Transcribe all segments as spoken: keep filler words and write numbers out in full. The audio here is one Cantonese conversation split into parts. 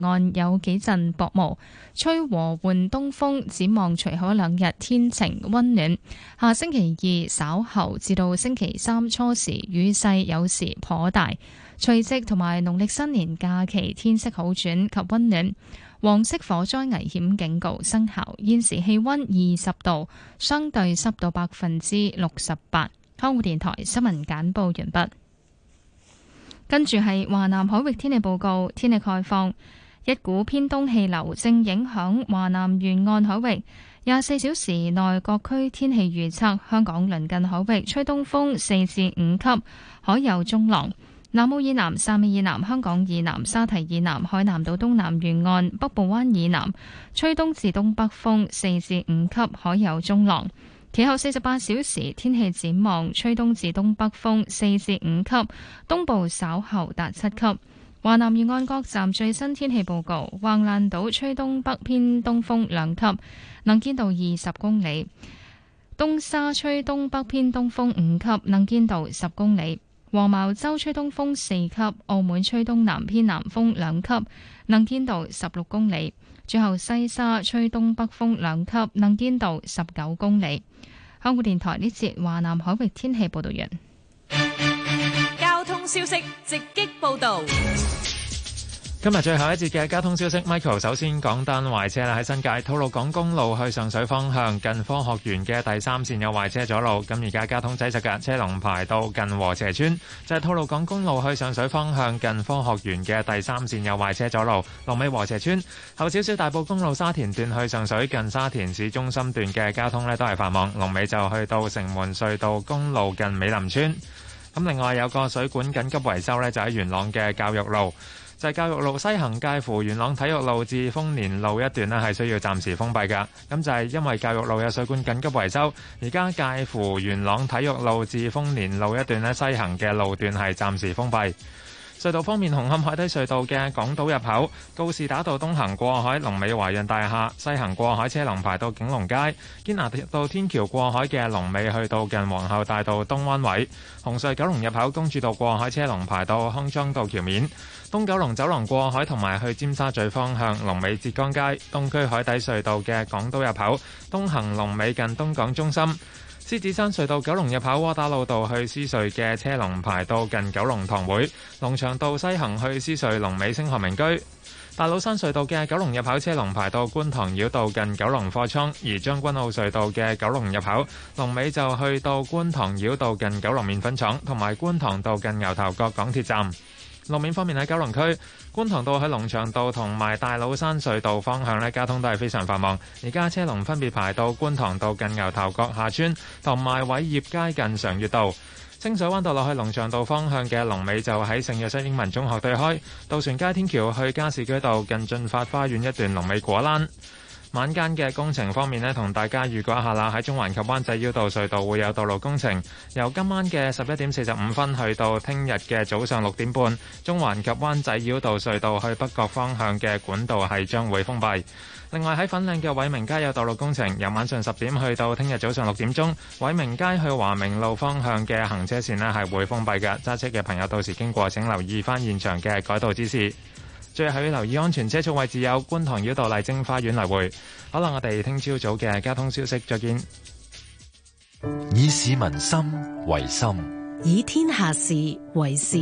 岸有幾陣薄霧，吹和緩東風。展望隨後一兩日天晴溫暖，下星期二稍後至到星期三初時雨勢有時頗大。除夕同埋農曆新年假期天色好轉及溫暖。黃色火災危險警告生效。現時氣溫二十度，相對濕度百分之六十八。香港電台新聞簡報完畢。跟住係華南海域天氣報告，天氣概況，一股偏東氣流正影響華南沿岸海域。廿四小時內各區天氣預測：香港鄰近海域吹東風四至五級，海有中浪。南澳以南、汕尾以南、香港以南、沙堤以南、海南島東南沿岸、北部灣以南吹東至東北風四至五級，海有中浪。其後四十八小時天氣展望，吹東至東北風四至五級，東部稍後達七級。華南沿岸各站最新天氣報告：橫瀾島吹東北偏東風兩級，能見度二十公里；東沙吹東北偏東風五級，能見度十公里。黃茅洲吹東風四級，澳門吹東南偏南風兩級，能見度十六公里。最後西沙吹東北風兩級，能見度十九公里。香港電台呢節華南海域天氣報道完。 交通消息直擊報道。 今日最後一節嘅交通消息 ，Michael 首先講單壞車啦，喺新界吐露港公路去上水方向近科學園嘅第三線有壞車阻路，咁而家交通擠塞嘅車龍排到近禾輋村，就係吐露港公路去上水方向近科學園嘅第三線有壞車阻路，龍尾禾輋村。後少少大埔公路沙田段去上水近沙田市中心段嘅交通呢都係繁忙，龍尾就去到城門隧道公路近美林村。咁另外有個水管緊急維修呢，就喺元朗嘅教育路。就係教育路西行介乎元朗體育路至豐年路一段呢係需要暫時封閉㗎。咁就係因為教育路有水管緊急維修，而家介乎元朗體育路至豐年路一段呢西行嘅路段係暫時封閉。隧道方面，紅磡海底隧道嘅港島入口告士打道東行過海，龍尾華潤大廈；西行過海車龍排到景隆街。堅拿道天橋過海嘅龍尾去到近皇后大道東灣位。紅隧九龍入口公主道過海車龍排到康莊道橋面。東九龍走廊過海同埋去尖沙咀方向龍尾浙江街。東區海底隧道嘅港島入口東行龍尾近東港中心。獅子山隧道九龍入口窩打老道去獅隧嘅車龍排到近九龍塘會。龍翔道西行去獅隧龍尾星河名居。大老山隧道嘅九龍入口車龍排到觀塘繞道近九龍貨倉，而將軍澳隧道嘅九龍入口龍尾就去到觀塘繞道近九龍麵粉廠，同埋觀塘道近牛頭角港鐵站。路面方面喺九龍區觀塘道去龍翔道同埋大老山隧道方向呢，交通都係非常繁忙。而家車龍分別排到觀塘道近牛頭角下村同埋偉業街近常悅道。清水灣道落去龍翔道方向嘅龍尾就喺聖約瑟英文中學對開。渡船街天橋去加士居道近駿發花園一段龍尾果欄。晚間嘅工程方面呢，同大家預告一下啦。喺中環及灣仔繞道隧道會有道路工程，由今晚嘅十一點四十五分去到聽日嘅早上六點半，中環及灣仔繞道隧道去北角方向嘅管道係將會封閉。另外喺粉嶺嘅偉明街有道路工程，由晚上十點去到聽日早上六點鐘，偉明街去華明路方向嘅行車線呢係會封閉嘅。揸車嘅朋友到時經過請留意翻現場嘅改道指示。最後要留意安全車速位置有觀塘繞道麗晶花園來回。好啦，我哋聽朝早嘅交通消息，再見。 以市民心為心， 以天下事為事。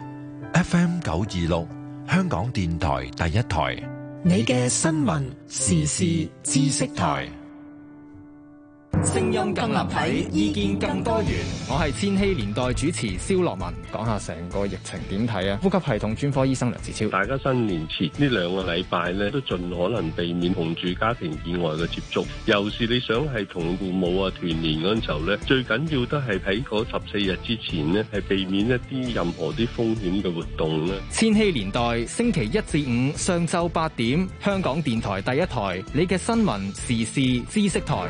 F M 九二六，香港電台第一台， 你嘅新聞時事知識台。 聲音更立體，意見更多元。我係千禧年代主持蕭樂文，講下成個疫情點睇啊？呼吸系統專科醫生梁子超， 大家新年前呢兩個禮拜咧，都盡可能避免同住家庭以外嘅接觸。尤其是你想係同父母啊團年嗰陣時候咧，最緊要都係喺嗰十四日之前呢，係避免一啲任何啲風險嘅活動咧。 千禧年代星期一至五上晝八點，香港電台第一台，你嘅新聞時事知識台。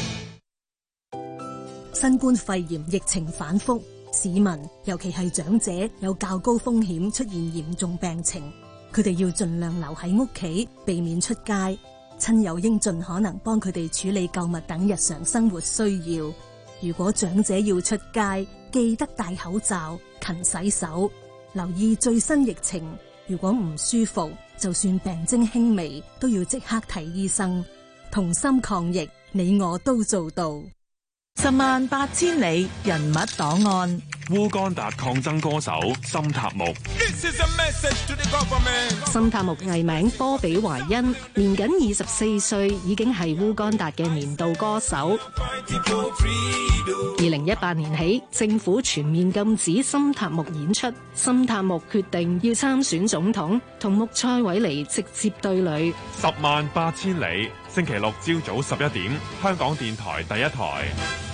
新冠肺炎疫情反覆，市民尤其係長者有較高風險出現嚴重病情，佢哋要盡量留喺屋企，避免出街。親友應盡可能幫佢哋處理購物等日常生活需要。如果長者要出街，記得戴口罩、勤洗手，留意最新疫情， 如果唔舒服，就算病徵輕微，都要即刻睇醫生。同心抗疫，你我都做到。 十萬八千里人物檔案。 烏干達抗爭歌手森塔木。 森塔木藝名波比懷恩，年僅二十四歲，已經係烏干達嘅年度歌手。二零一八年起，政府全面禁止森塔木演出。森塔木決定要參選總統，同穆塞韋尼直接對壘。 十萬八千里，星期六朝早十一點，香港電台第一台。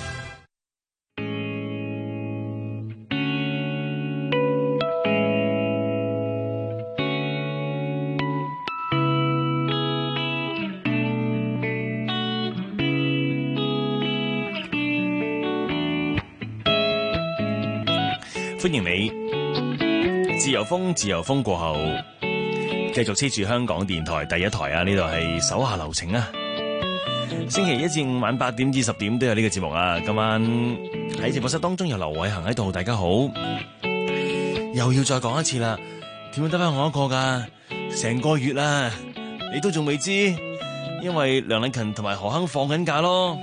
歡迎你，自由風自由風過後，繼續黐住香港電台第一台啊！呢度係手下留情啊！星期一至五晚八點至十點都有呢個節目啊！今晚喺直播室當中有劉偉恒喺度，大家好，又要再講一次啦，點樣得翻我一個噶？成個月啦，你都仲未知，因為梁禮勤同埋何鏗放緊假咯。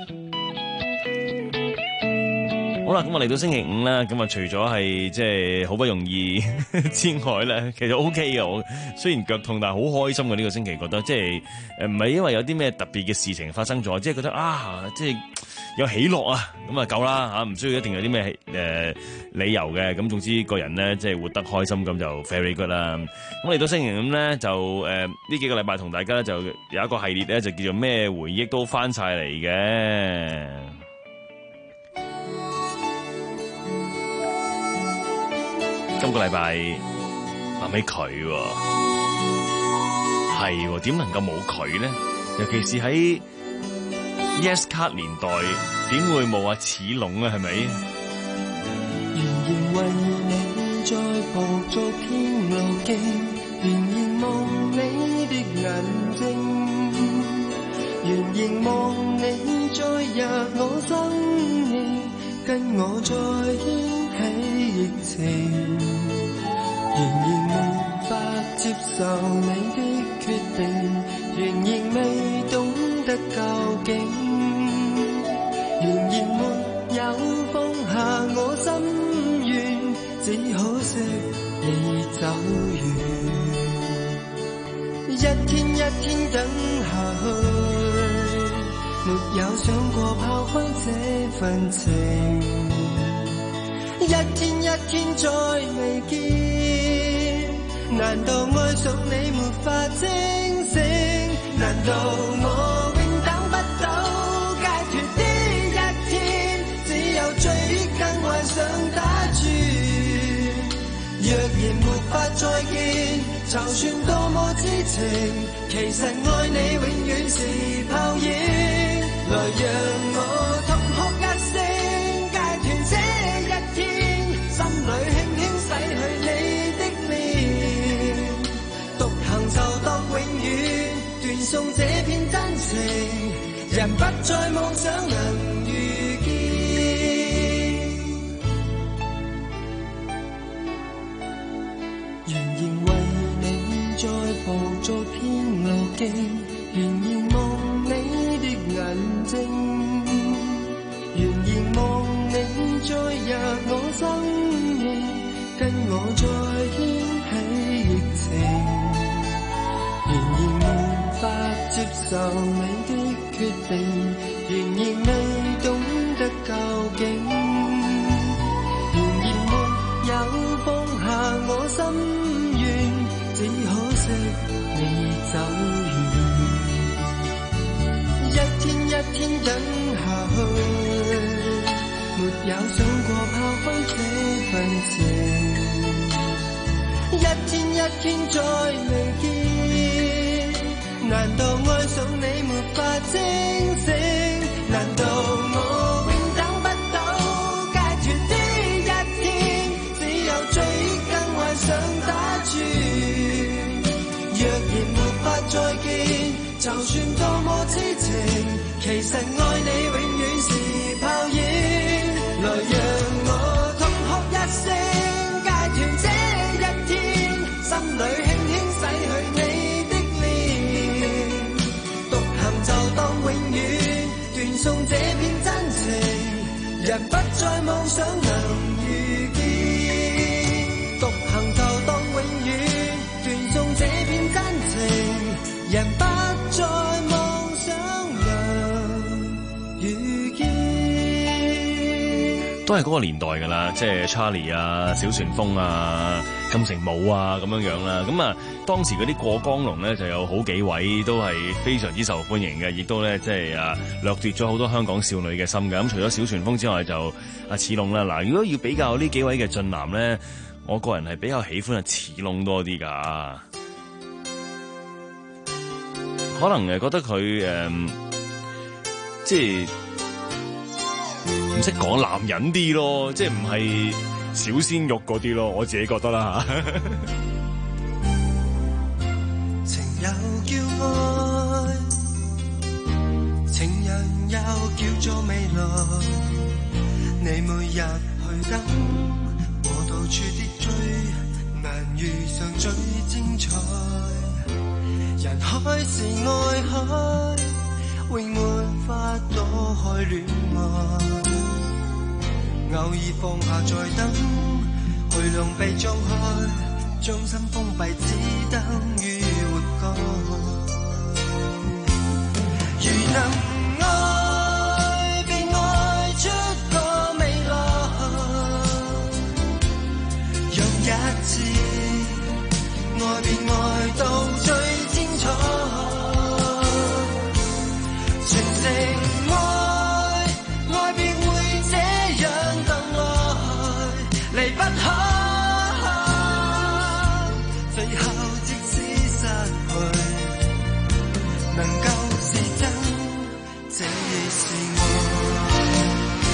好啦，咁我嚟到星期五啦，咁啊除咗係即係好不容易之外咧，其實 O K 嘅。我雖然腳痛，但係好開心嘅呢個星期，覺得即係誒唔係因為有啲咩特別嘅事情發生咗，即係覺得啊，即係有喜樂啊，咁啊夠啦吓，唔需要一定有啲咩誒理由嘅。咁總之個人咧即係活得開心，咁就 very good 啦。咁嚟到星期五咧，就誒呢、呃、幾個禮拜同大家就有一個系列咧，就叫做咩回憶都翻晒嚟嘅。今個禮拜諗起佢喎，係點能夠冇佢呢？尤其是喺 Yes 卡年代，點會冇阿齒龍啊？係咪？ 仍然為你在步做天路徑，仍然望你的眼睛，仍然望你再入我生命，跟我再掀起疫情。仍然無法接受你的決定，仍然未懂得究竟，仍然沒有放下我心願，只可惜你走遠。一天一天等下去，沒有想過拋開這份情，一天一天再未見，難道愛上你沒法清醒？難道我永等不到解脫的一天？只有追憶跟幻想打轉，若然沒法再見，就算多麼痴情，其實愛你永遠是泡影。來讓我痛哭一聲，解脫這一天，心裏輕輕洗去你的臉，獨行就當永遠，斷送這片真情，人不再妄想能遇見。仍然為你在步做天路徑，仍然望你的眼睛，仍然望你再入我生命，跟我再掀起疫情，仍然無法接受你的決定，仍然未懂得究竟，仍然沒有放下我心願，只可惜你走遠。一天一天等下去，沒有想過拋開這份情，一天一天再未見，難道愛上你沒法清醒？難道我永等不到解脫的一天？只有追憶跟幻想打轉，若然沒法再見，就算多麼痴情，其實愛你永遠是泡影。來讓我痛哭一聲，解脫這一天，心裏輕就當永遠，斷送這片真情，人不再妄想能遇見。獨行就當永遠，斷送這片真情，人不再妄想能遇見。 都係嗰個年代㗎啦，即係 Charlie 啊、小旋風啊、金城武啊咁樣樣啦。咁啊，當時嗰啲過江龍咧就有好幾位都係非常之受歡迎嘅，亦都咧即係啊掠奪咗好多香港少女嘅心㗎。咁除咗小旋風之外，就阿似龍啦。嗱，如果要比較呢幾位嘅俊男咧，我個人係比較喜歡阿似龍多啲㗎。可能誒覺得佢誒、嗯、即係。唔識講男人啲咯，即係唔係小鮮肉嗰啲咯，我自己覺得啦嚇。 情又叫愛，情人又叫做未來。你每日去等，我到處跌追，難遇上最精彩。人海是愛海，永沒法躲開戀愛。偶爾放下再等，去兩臂張開，將心封閉，只等於活該。如能愛，便愛出個未來，讓一次愛便愛到最精彩，全城愛，愛便會離不開，最後即使失去，能夠是真，這亦是愛。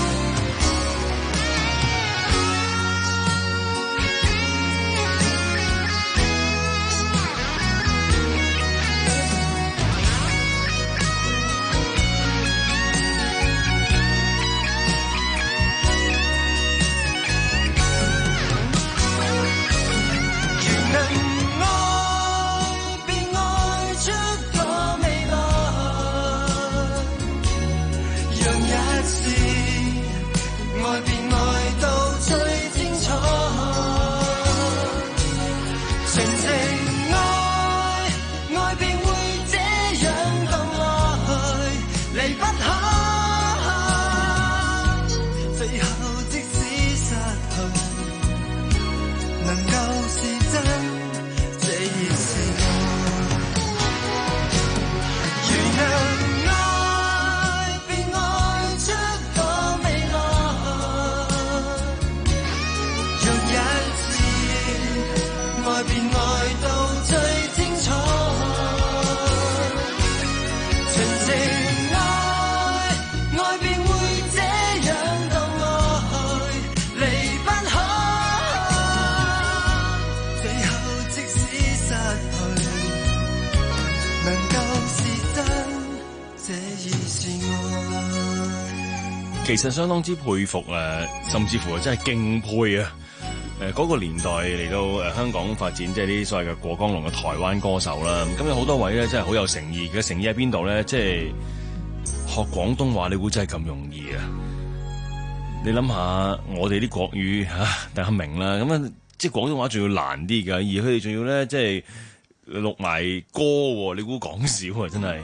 其實相當之佩服誒，甚至乎真係敬佩啊！誒、那、嗰個年代嚟到誒香港發展，即係呢啲所謂嘅過江龍嘅台灣歌手啦。咁有好多位咧，真係好有誠意。嘅誠意喺邊度咧？即係學廣東話，你估真係咁容易啊？你諗下，我哋啲國語嚇大家明啦。咁啊，即係廣東話仲要難啲㗎，而佢哋仲要咧，即係錄埋歌喎。你估講少啊？真係。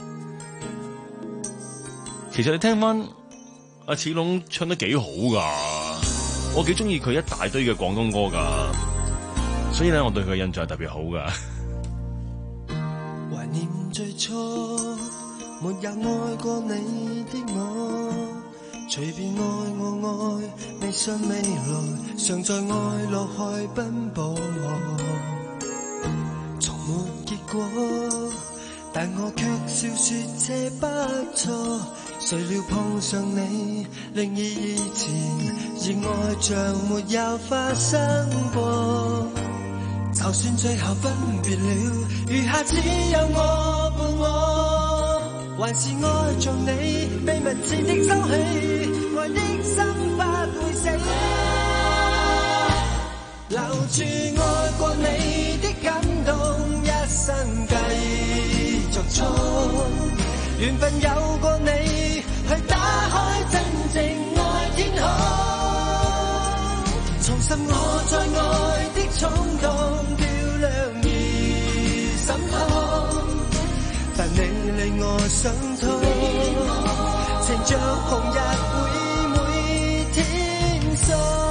其實你聽翻。阿似龍唱得幾好噶，我幾中意佢一大堆嘅廣東歌噶，所以咧我對佢嘅印象係特別好噶。 懷念最初沒有愛過你的我，隨便愛我愛，未信未來，常在愛落去奔波我，從沒結果，但我卻笑說這不錯。誰料碰上你，令以以前熱愛像沒有發生過。就算最後分別了，餘下只有我伴我，還是愛着你，秘密似的收起，愛的心不會死。留住愛過你的感動，一生繼續衝。 緣分有過你，去打開真正愛天空，重拾我在愛的衝動，漂亮而心痛，但你令我想通，情像紅日會每天送。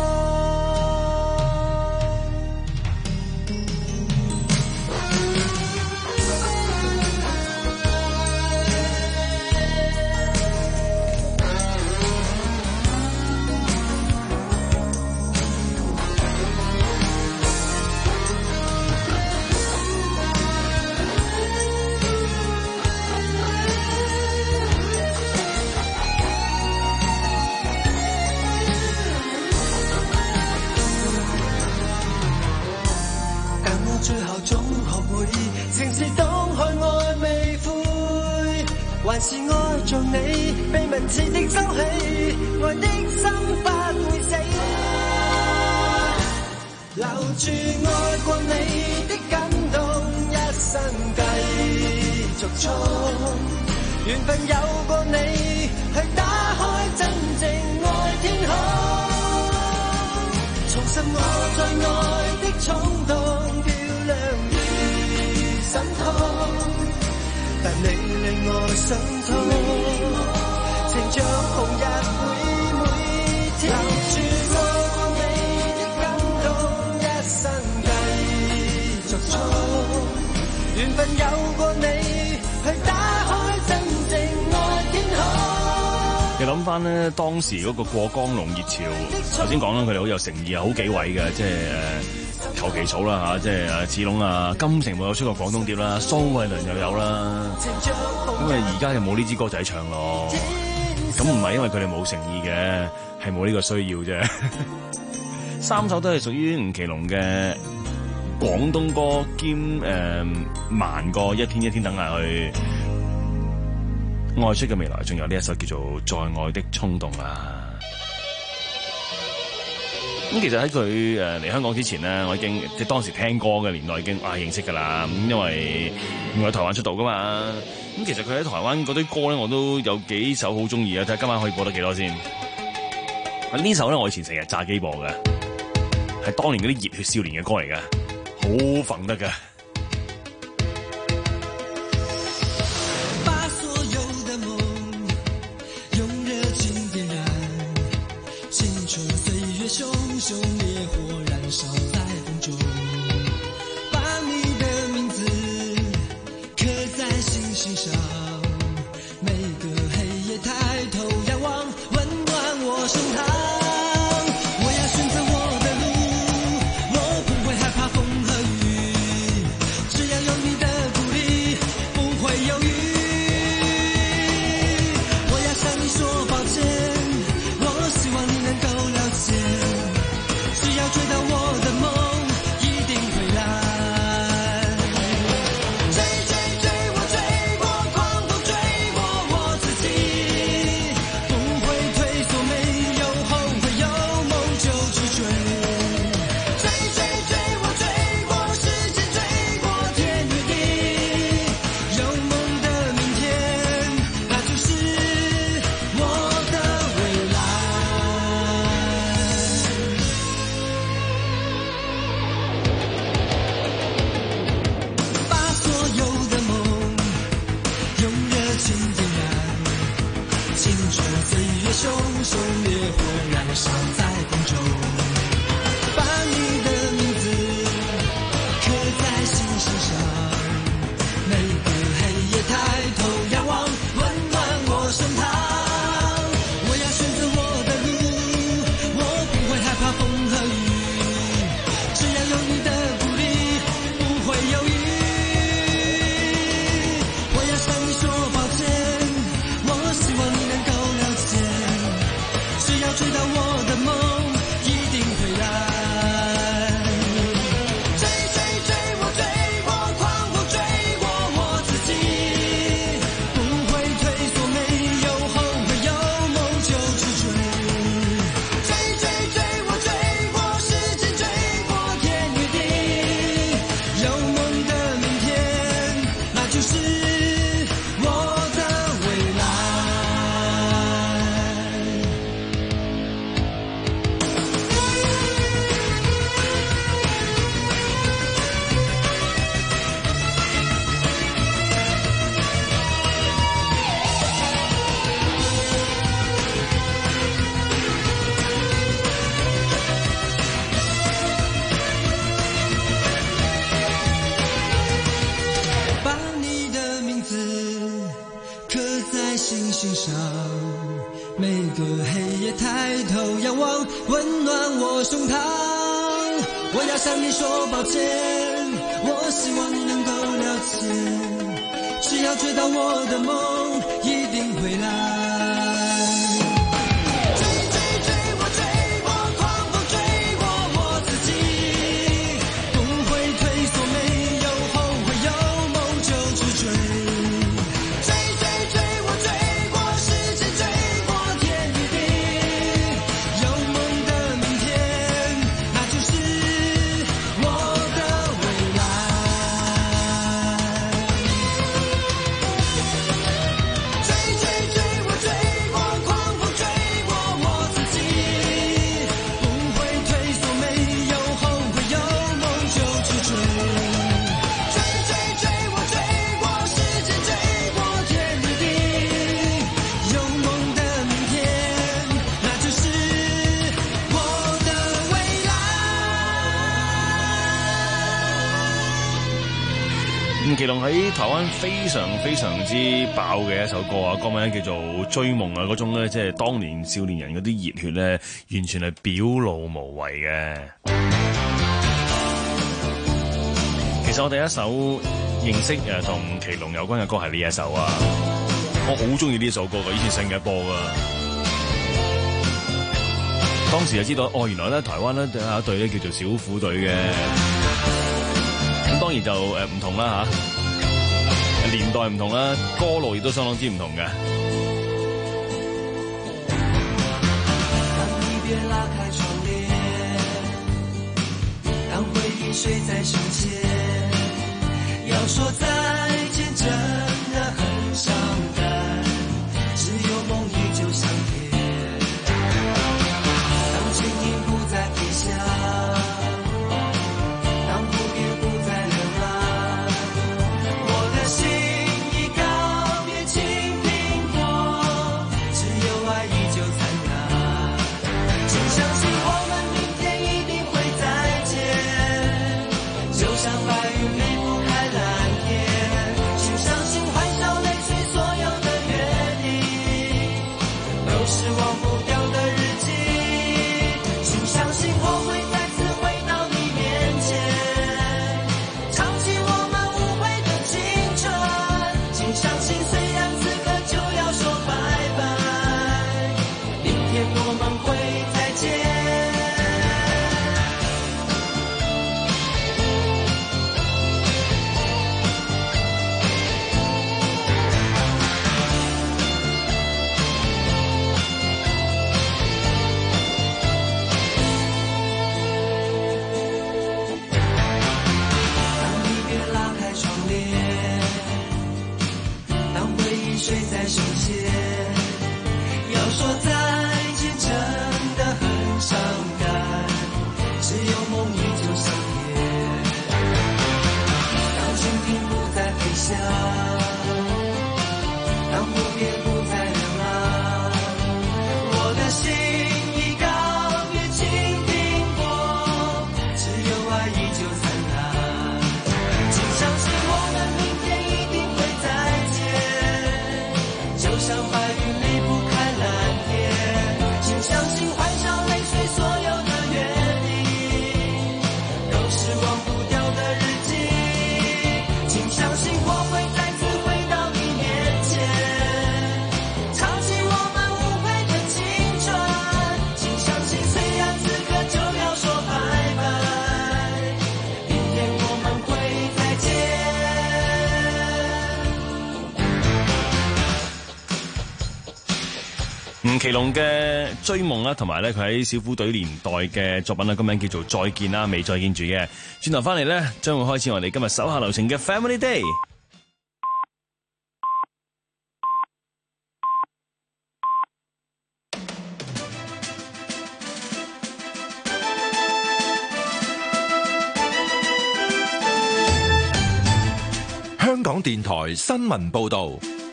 最後總學會情是當海愛未悔，還是愛着你被文字的收起，愛的心不會死，留住愛過你的感動，一生繼續衝，緣分有過你，去打開真正愛天空，重拾我在愛的衝動，亮而心痛，但你令我心痛，情像紅日會每天留住愛過你的感動，一生繼續衝，緣分有過你，去打開真正愛天空。 你諗翻咧當時嗰個過江龍熱潮，頭先講啦，佢哋好有誠意啊，好幾位嘅，即係誒。求其草啦嚇，即係誒子龍啊，金城武有出過廣東碟啦，蘇慧倫又有啦，咁啊而家就冇呢支歌仔唱咯，咁唔係因為佢哋冇誠意嘅，係冇呢個需要啫。三首都係屬於吳奇隆嘅廣東歌兼誒、呃、慢過一天一天等下去愛出嘅未來，仲有呢一首叫做《在愛的衝動》啊。咁其實喺佢誒嚟香港之前咧，我已經即係當時聽歌嘅年代已經啊認識㗎啦。咁因為我喺台灣出道㗎嘛。咁其實佢喺台灣嗰堆歌咧，我都有幾首好中意啊。睇下今晚可以播得幾多先。呢首咧我以前成日炸機播嘅，係當年嗰啲熱血少年嘅歌嚟㗎，好憤得㗎。 熊熊烈火燃燒在風中，把你的名字刻在星星上，每個黑夜抬頭仰望，溫暖我胸膛。我要選擇我的路，我不會害怕風和雨，只要有你的鼓勵，不會猶豫。我要向你說抱歉，我希望你能夠了解，追到我的夢一定會來，追追追我追過狂風追過我自己，不會退縮，沒有後悔，有夢就去追，追追追我追過時間，追過天與地，有夢的明天，那就是我的未來。熊熊烈火燃燒在風中，把你的名字刻在星星上，每個黑夜抬頭仰望，溫暖我胸膛。我要選擇我的路，我不會害怕風和雨，只要有你的鼓勵，不會猶豫。我要向你說抱歉，我希望你能夠了解， 星星上，每个黑夜抬头仰望，温暖我胸膛。我要向你说抱歉，我希望你能够了解，只要追到我的梦，一定会来。 吳奇隆喺台灣非常非常之爆嘅一首歌啊，歌名叫做《追夢》啊，嗰種咧即係當年少年人嗰啲熱血咧，完全係表露無遺嘅。其實我第一首認識誒同吳奇隆有關嘅歌係呢一首啊，我好中意呢首歌㗎，以前成日播㗎。當時就知道哦，原來咧台灣咧有一隊咧叫做小虎隊嘅。咁當然就誒唔同啦嚇，年代唔同啦，歌路亦都相當之唔同嘅。 當離別拉開窗簾，當回憶睡在胸前，要說再見真的很傷感，只有夢依舊相貼。當蜻蜓不再飛翔， 吳奇隆嘅追夢啦，同埋咧佢喺小虎隊年代嘅作品啦，個名叫做再見啦，未再見住嘅。轉頭翻嚟咧，將會開始我哋今日手下留情嘅 Family Day。 香港電台新聞報道。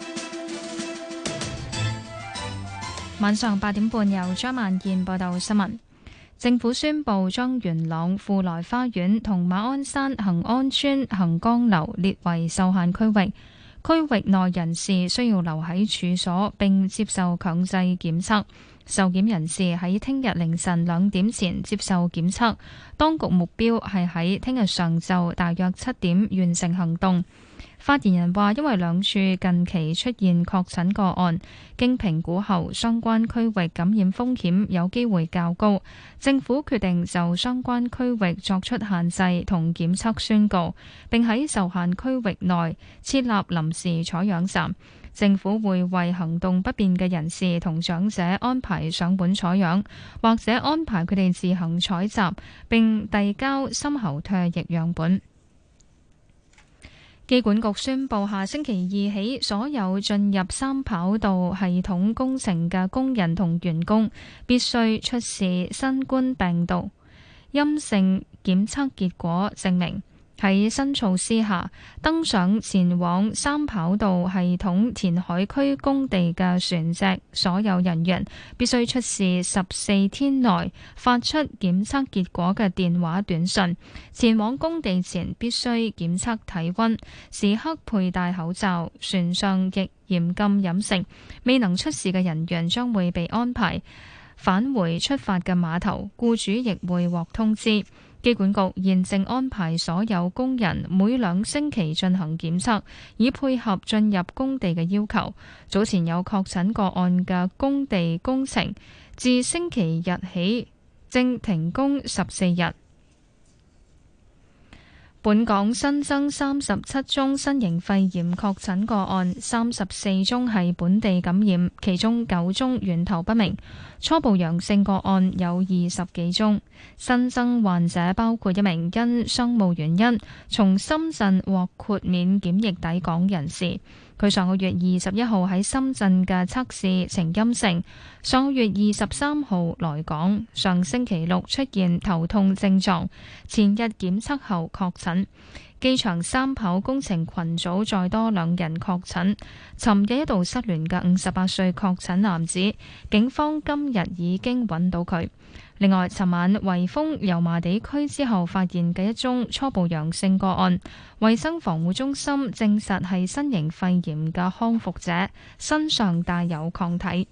晚上八點半，由張萬燕報道新聞。政府宣布將元朗富來花園同馬鞍山恒安邨恒江樓列為受限區域。 區域內人士需要留喺處所並接受強制檢測。受檢人士喺聽日凌晨兩點前接受檢測，當局目標係喺聽日上晝大約七點完成行動。發言人話，因為兩處近期出現確診個案，經評估後，相關區域感染風險有機會較高，政府決定就相關區域作出限制同檢測宣告，並喺受限區域內設立臨時採樣站。政府會為行動不便嘅人士同長者安排上門採樣，或者安排佢哋自行採集並遞交深喉唾液樣本。機管局宣布，下星期二起，所有進入三跑道系統工程嘅工人同員工必須出示新冠病毒陰性檢測結果證明。喺新措施下，登上前往三跑道系統填海區工地嘅船隻所有人員必須出示十四天內發出檢測結果嘅電話短信。前往工地前必須檢測體溫，時刻佩戴口罩。船上亦嚴禁飲食。未能出示嘅人員將會被安排返回出發嘅碼頭，僱主亦會獲通知。機管局現正安排所有工人每兩星期進行檢測，以配合進入工地嘅要求。早前有確診個案嘅工地工程，自星期日起正停工十四日。本港新增三十七宗新型肺炎確診個案，三十四宗係本地感染，其中九宗源頭不明。初步陽性個案有二十幾宗。新增患者包括一名因商務原因從深圳獲豁免檢疫抵港人士，佢上個月二十一號喺深圳嘅測試呈陰性，上個月二十三號來港，上星期六出現頭痛症狀，前日檢測後確診。機場三跑工程群組再多兩人確診，尋日一度失聯嘅五十八歲確診男子，警方今日已經揾到佢。另外，尋晚圍封油麻地區之後發現嘅一宗初步陽性個案，衛生防護中心證實係新型肺炎嘅康復者，身上帶有抗體。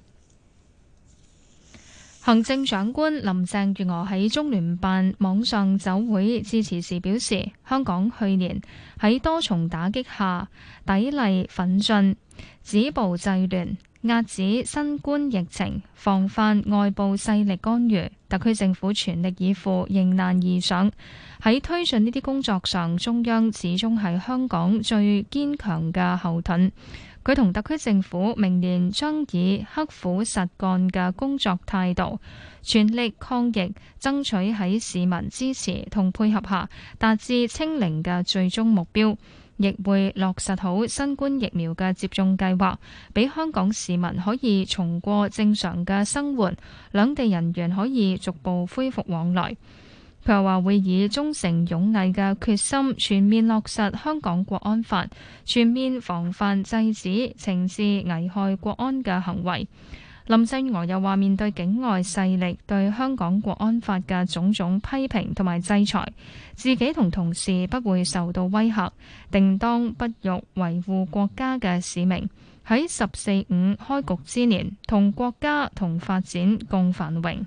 行政長官林鄭月娥喺中聯辦網上酒會致辭時表示，香港去年喺多重打擊下砥礪奮進，止暴制亂，遏止新冠疫情，防範外部勢力干預，特區政府全力以赴，迎難而上。喺推進呢啲工作上，中央始終係香港最堅強嘅後盾。佢同特區政府明年將以刻苦實幹嘅工作態度，全力抗疫，爭取喺市民支持同配合下達至清零嘅最終目標，亦會落實好新冠疫苗嘅接種計劃，俾香港市民可以重過正常嘅生活，兩地人員可以逐步恢復往來。佢又話會以忠誠勇毅嘅決心，全面落實香港國安法，全面防範制止懲治危害國安嘅行為。林鄭月娥又話，面對境外勢力對香港國安法嘅種種批評同埋制裁，自己同同事不會受到威嚇，定當不辱維護國家嘅使命，喺十四五開局之年，同國家同發展共繁榮。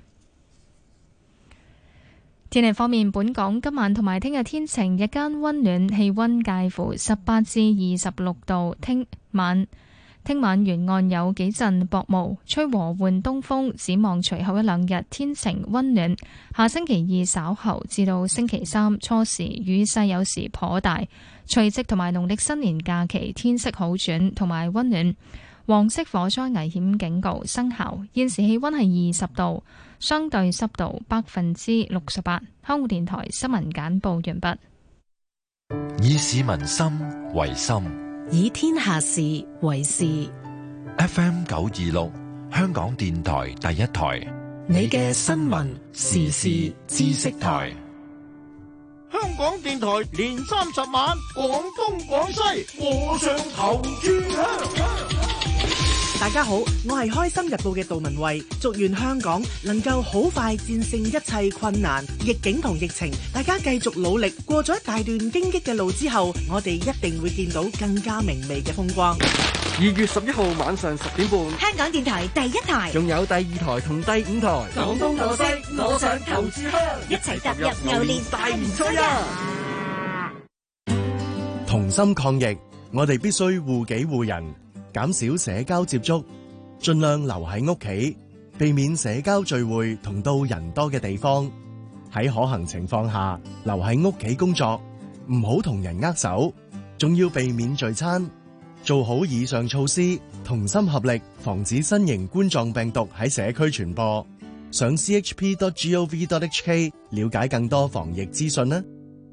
天氣方面，本港今晚同埋聽日天晴，日間溫暖，氣溫介乎十八至二十六度。聽晚聽晚沿岸有幾陣薄霧，吹和緩東風。展望隨後一兩日天晴溫暖，下星期二稍後至到星期三初時雨勢有時頗大。除夕同埋農曆新年假期天色好轉同埋溫暖。黃色火災危險警告生效。現時氣溫係二十度，相對濕度百分之六十八。香港電台新聞簡報完畢。 以市民心為心， 以天下事為事。 F M 九二六，香港電台第一台， 你嘅新聞時事知識台。 香港電台年三十晚，廣東廣西和尚頭炷香。 大家好，我係開心日報嘅杜文慧，祝願香港能夠好快戰勝一切困難、逆境同疫情。大家繼續努力，過咗一大段荊棘嘅路之後，我哋一定會見到更加明媚嘅風光。 二月十一號晚上十點半， 香港電台第一台， 仲有第二台同第五台。 廣東廣西，我想投注香，一齊踏入牛年大年初一。 同心抗疫，我哋必須護己護人，減少社交接觸，盡量留喺屋企，避免社交聚會同到人多嘅地方。喺可行情況下，留喺屋企工作，唔好同人握手，仲要避免聚餐。做好以上措施，同心合力，防止新型冠狀病毒喺社區傳播。上 c h p dot gov dot h k 了解更多防疫資訊啦。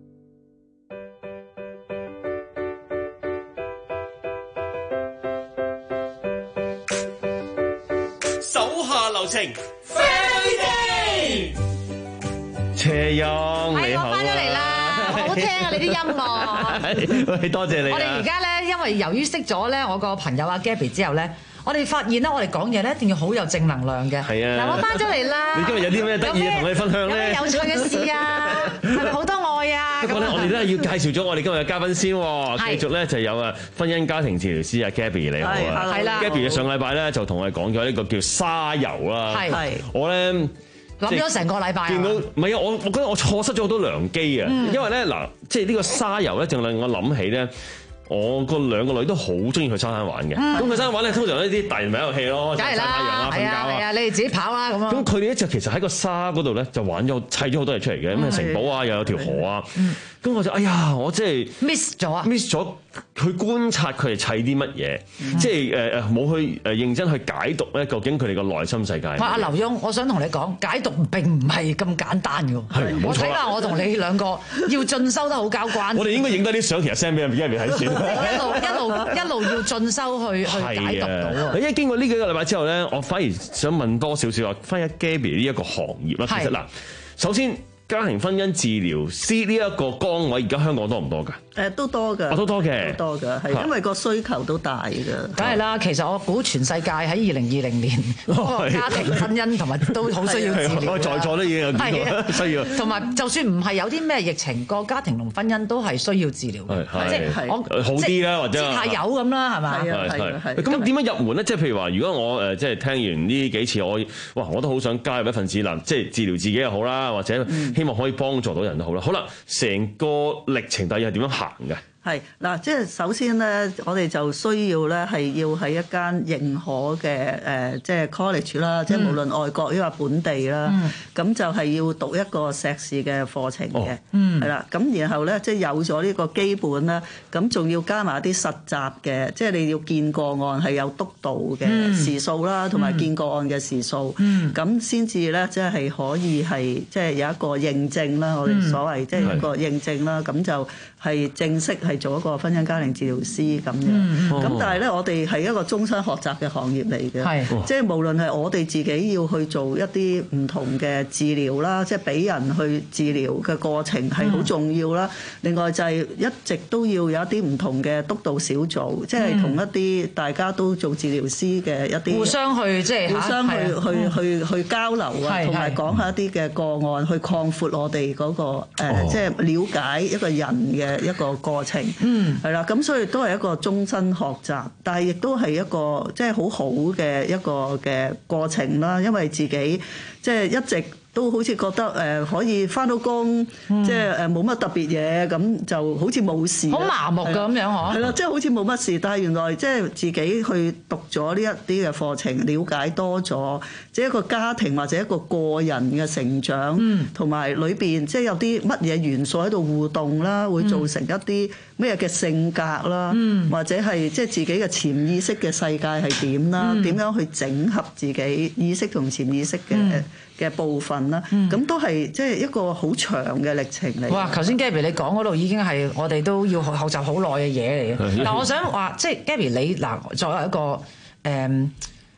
手下留情， 飛地， 斜陽你好啊！ 我翻咗嚟啦，好聽啊！你啲音樂， 喂，多謝你。 我哋而家咧，因為由於識咗咧我個朋友阿 Gabby 之後咧，我哋發現咧，我哋講嘢咧一定要好有正能量嘅。 係啊！ 嗱，我翻咗嚟啦。 你今日有啲咩得意同你分享咧？ 有咩有趣嘅事啊？係咪好多愛啊？ 不過咧，我哋都係要介紹咗我哋今日嘅嘉賓先喎。繼續咧就有啊婚姻家庭治療師啊 Gabby 你好啊。 係啦。 Gabby 上個禮拜咧就同我哋講咗呢個叫沙遊啦。係。我咧。 諗咗成個禮拜啊！ 見到唔係啊！我我覺得我錯失咗好多良機啊！嗯、因為咧嗱，即係呢個沙遊咧，就令我諗起咧，我個兩個女都好中意去沙灘玩嘅。咁、嗯、去沙灘玩咧，通常呢啲大人咪喺度 hea 咯，曬太陽啊、瞓覺啊。 係啊，你哋自己跑啦咁咯。 咁佢哋咧就其實喺個沙嗰度咧，就玩咗砌咗好多嘢出嚟嘅，咁啊城堡啊，又有條河啊。咁、嗯、我就哎呀，我即係 miss 咗啊 ！miss 咗去觀察佢哋砌啲乜嘢，嗯、即係誒誒冇去誒認真去解讀咧，究竟佢哋個內心世界。 阿劉墉，我想同你講，解讀並唔係咁簡單嘅。 係，冇錯啦。 我睇下我同你兩個要進修得好交關。 我哋應該影低啲相，其實 send 俾人，而家睇先。 一路一路一路要進修去去解讀到啊！ 因為經過呢幾個禮拜之後咧，我反而想問多少少啊，翻一 Gabby 呢一個行業啦。其實嗱，首先家庭婚姻治療師呢一個崗位，而家香港多唔多㗎？ 誒都多㗎， 都多嘅， 都多㗎，係因為個需求都大㗎。 梗係啦，其實我估全世界喺二零二零年，家庭婚姻同埋都好需要治療。 在座都已經有幾個需要。同埋就算唔係有啲咩疫情，個家庭同婚姻都係需要治療嘅。即係我好啲啦，或者即係有咁啦，係嘛？ 係啊係啊係。 咁點樣入門咧？即係譬如話，如果我誒即係聽完呢幾次，我哇我都好想加入一份子啦，即係治療自己又好啦，或者希望可以幫助到人都好啦。好啦，成個歷程大約係點樣行嘅？ 係嗱，即係首先咧，我哋就需要咧係要喺一間認可嘅誒，即係 college 啦，即係無論外國抑或本地啦，咁、嗯、就係要讀一個碩士嘅課程嘅，係、哦、啦。咁、嗯、然後咧，即係有咗呢個基本啦，咁仲要加埋啲實習嘅，即係你要見個案係有督導嘅時數啦，同、嗯、埋見個案嘅時數，咁先至咧，即係可以係即係有一個認證啦。我哋所謂即係一個認證啦，咁就係正式係做一個婚姻家庭治療師咁樣，咁、嗯、但係咧，我哋係一個終身學習嘅行業嚟嘅，即係無論係我哋自己要去做一啲唔同嘅治療啦，即係俾人去治療嘅過程係好重要啦、嗯。另外就係一直都要有一啲唔同嘅督導小組，即係同一啲大家都做治療師嘅一啲互相去即係互相去去去去交流啊，同埋講下一啲嘅個案，去擴闊我哋嗰、嗰個誒，即、呃、係、就是、了解一個人嘅一個過程。嗯，係啦，咁所以都係一個終身學習，但係亦都係一個即係好好嘅一個嘅過程啦，因為自己即係一直都好似覺得誒可以返到工，即係誒冇乜特別嘢，咁就好似冇事。好麻木㗎咁樣嗬？ 係啦，即係好似冇乜事，但係原來即係自己去讀咗呢一啲嘅課程，了解多咗，即係一個家庭或者一個個人嘅成長，同埋裏邊即係有啲乜嘢元素喺度互動啦，會造成一啲咩嘅性格啦，或者係即係自己嘅潛意識嘅世界係點啦，點樣去整合自己意識同潛意識嘅嘅部分啦，咁、嗯、都係即係一個好長嘅歷程嚟。 哇！頭先 Gabby 你講嗰度已經係我哋都要學學習好耐嘅嘢嚟嘅。嗱，我想話即係 Gabby 你嗱作為一個誒、嗯、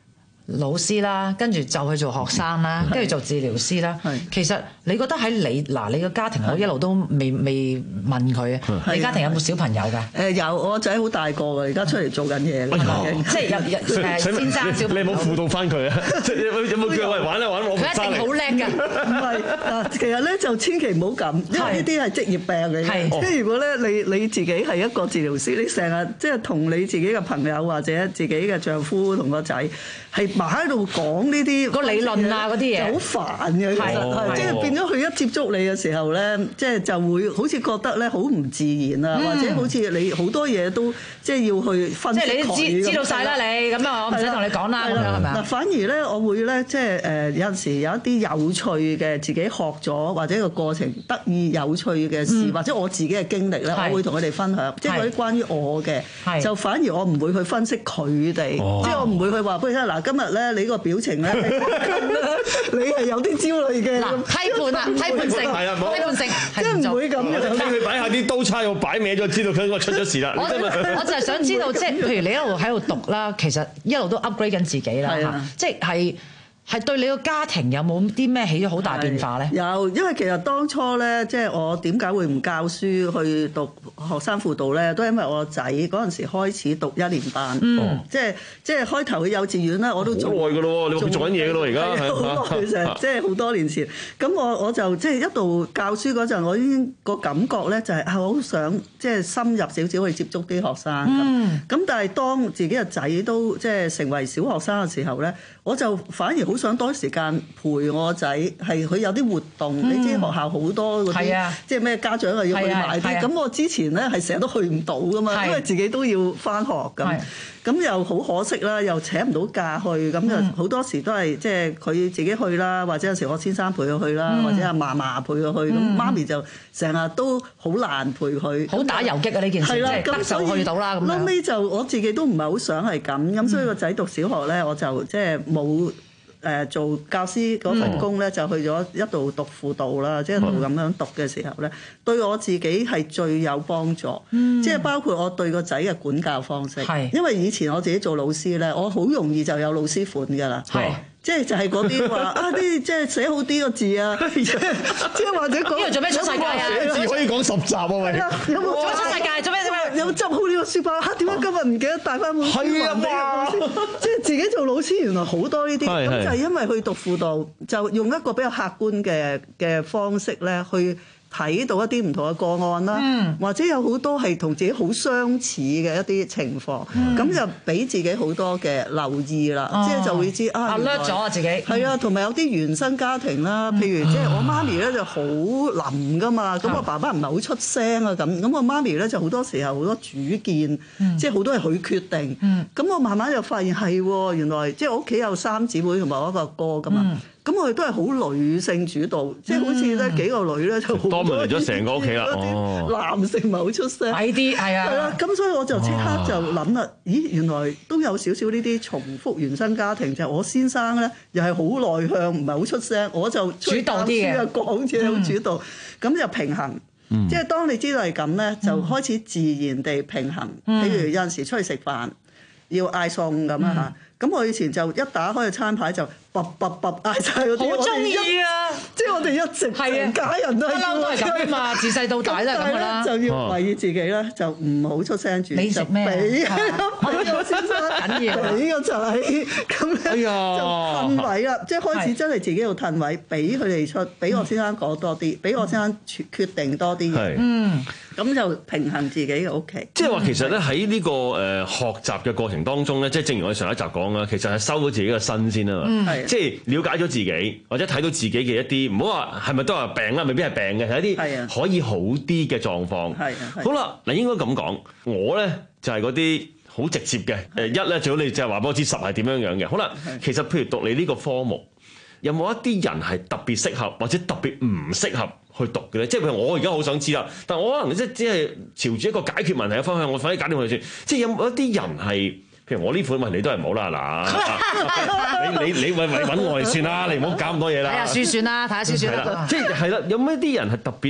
老師啦，跟住就去做學生啦，跟住做治療師啦。其實你覺得喺你嗱，你個家庭我一路都未未問佢啊，你家庭有冇小朋友㗎？ 誒有，我個仔好大個㗎，而家出嚟做緊嘢啦， 即係有有誒先生小朋友。 你冇輔導翻佢啊？即係有冇叫喂玩一玩我？ 佢一定好叻㗎。 唔係啊，其實咧就千祈唔好咁，因為呢啲係職業病嚟嘅。即係如果咧你你自己係一個治療師，你成日即係同你自己嘅朋友或者自己嘅丈夫同個仔係埋喺度講呢啲個理論啊嗰啲嘢， 就好煩嘅。其實係即係變咗佢一接觸你嘅時候咧，即係就會好似覺得咧好唔自然啊，或者好似你好多嘢都即係要去分析佢。 即係你都知知道晒啦，你咁啊，我唔使同你講啦，咁樣係咪啊？ 嗱，反而咧，我會咧即係誒有陣時有一啲有趣嘅自己學咗或者個過程得意有趣嘅事，或者我自己嘅經歷咧，我會同佢哋分享，即係嗰啲關於我嘅，就反而我唔會去分析佢哋，即係我唔會去話俾佢聽嗱，今日咧你個表情咧，你係有啲焦慮嘅。 嗱，批判啊，批判性， 係啊， 批判性， 即係唔會咁樣。 睇佢擺下啲刀叉，又擺歪咗，知道佢應該出咗事啦。 我我就係想知道，即係譬如你一路喺度讀啦，其實一路都 upgrade 緊自己啦嚇，即係。係對你個家庭有冇啲咩起咗好大變化咧？ 有，因為其實當初咧，即係我點解會唔教書去讀學生輔導咧，都係因為我個仔嗰陣時開始讀一年班，嗯、即係即係開頭去幼稚園咧，我都做好耐㗎咯，你話佢做緊嘢㗎咯，而家好耐成，即係好多年前。咁我我就即係一度教書嗰陣，我已經個感覺咧就係啊，我好想即係深入少少去接觸啲學生咁。咁、嗯、但係當自己嘅仔都即係成為小學生嘅時候咧，我就反而好想多時間陪我個仔，係佢有啲活動，嗯、你知學校好多嗰啲，啊、即係咩家長又要去買啲。咁、啊、我之前咧係成日都去唔到噶嘛，因為自己都要返學咁。咁又好可惜啦，又請唔到假去，咁就好多時都係即係佢自己去啦，或者有時我先生陪佢去啦，嗯、或者阿嫲嫲陪佢去，咁、嗯、媽咪就成日都好難陪佢。好打遊擊啊！呢件事即係得就去到啦咁樣。 後尾就我自己都唔係好想係咁，咁、嗯、所以個仔讀小學咧，我就即係冇。誒做教師嗰份工咧，就去咗一度讀輔導啦，即係一度咁樣讀嘅時候咧，對我自己係最有幫助，即係包括我對個仔嘅管教方式。因為以前我自己做老師咧，我好容易就有老師款㗎啦。即係就係嗰啲話啊啲即係寫好啲個字啊，即係或者講呢度做咩出世界啊？ 寫字可以講十集啊喂！ 有冇做咩出世界？做咩做咩？ 有執好呢個書包嚇？點解今日唔記得帶翻本書還俾老師？即係自己做老師，原來好多呢啲，咁就係因為去讀輔導，就用一個比較客觀嘅嘅方式咧去。睇到一啲唔同嘅個案啦，嗯、或者有好多係同自己好相似嘅一啲情況，咁、嗯、就俾自己好多嘅留意啦，哦、即係就會知啊， 掠咗啊自己， 係啊，同埋有啲原生家庭啦，譬如即係我媽咪咧就好冧噶嘛，咁、嗯、我爸爸唔係好出聲啊咁，咁我媽咪咧就好多時候好多主見，嗯、即係好多係佢決定，咁、嗯、我慢慢就發現係喎，原來即係我屋企有三姊妹同埋我一個哥噶嘛。嗯咁我哋都係好女性主導，嗯、即係好似咧幾個女咧就好多咗成個屋企啦。哦， 男性唔係好出聲， 矮啲係啊。 係啦，咁所以我就即刻就諗啦，咦，原來都有少少呢啲重複原生家庭，就係、我先生咧又係好內向，唔係好出聲，我就主導啲嘅，講嘢好主導，咁、嗯、就平衡。嗯、即係當你知道係咁咧，就開始自然地平衡。嗯、譬如有陣時出去食飯要嗌餸咁啊嚇。咁我以前就一打開個餐牌就卜卜卜嗌晒嗰啲， 好中意啊！ 即係我哋一直成家人都係都係咁啊嘛，自細到大都係咁噶啦。 就要為意自己咧，就唔好出聲住。 你食咩？ 俾我先生緊要，俾個仔咁咧就褪位啦，即係開始真係自己要褪位，俾佢哋出，俾我先生講多啲，俾我先生決定多啲嘢。嗯，咁就平衡自己嘅屋企。 即係話其實咧喺呢個誒學習嘅過程當中咧，即係正如我哋上一集講啦，其實係收到自己嘅身先啊嘛。嗯，即係了解咗自己，或者睇到自己嘅一啲，唔好話係咪都話病啦，未必係病嘅，係一啲可以好啲嘅狀況。係好啦，嗱應該咁講，我咧就係嗰啲好直接嘅。誒一咧，最好你就係話俾我知十係點樣樣嘅。好啦，其實譬如讀你呢個科目，有冇一啲人係特別適合，或者特別唔適合去讀嘅咧？即係譬如我而家好想知啦，但我可能即係只係朝住一個解決問題嘅方向，我快啲解決佢先。即係有冇一啲人係？譬如我呢款問你都係唔好啦嗱，你你你為為揾我嚟算啦，你唔好搞咁多嘢啦。 睇下書算啦，睇下書算啦。 即係係啦，有咩啲人係特別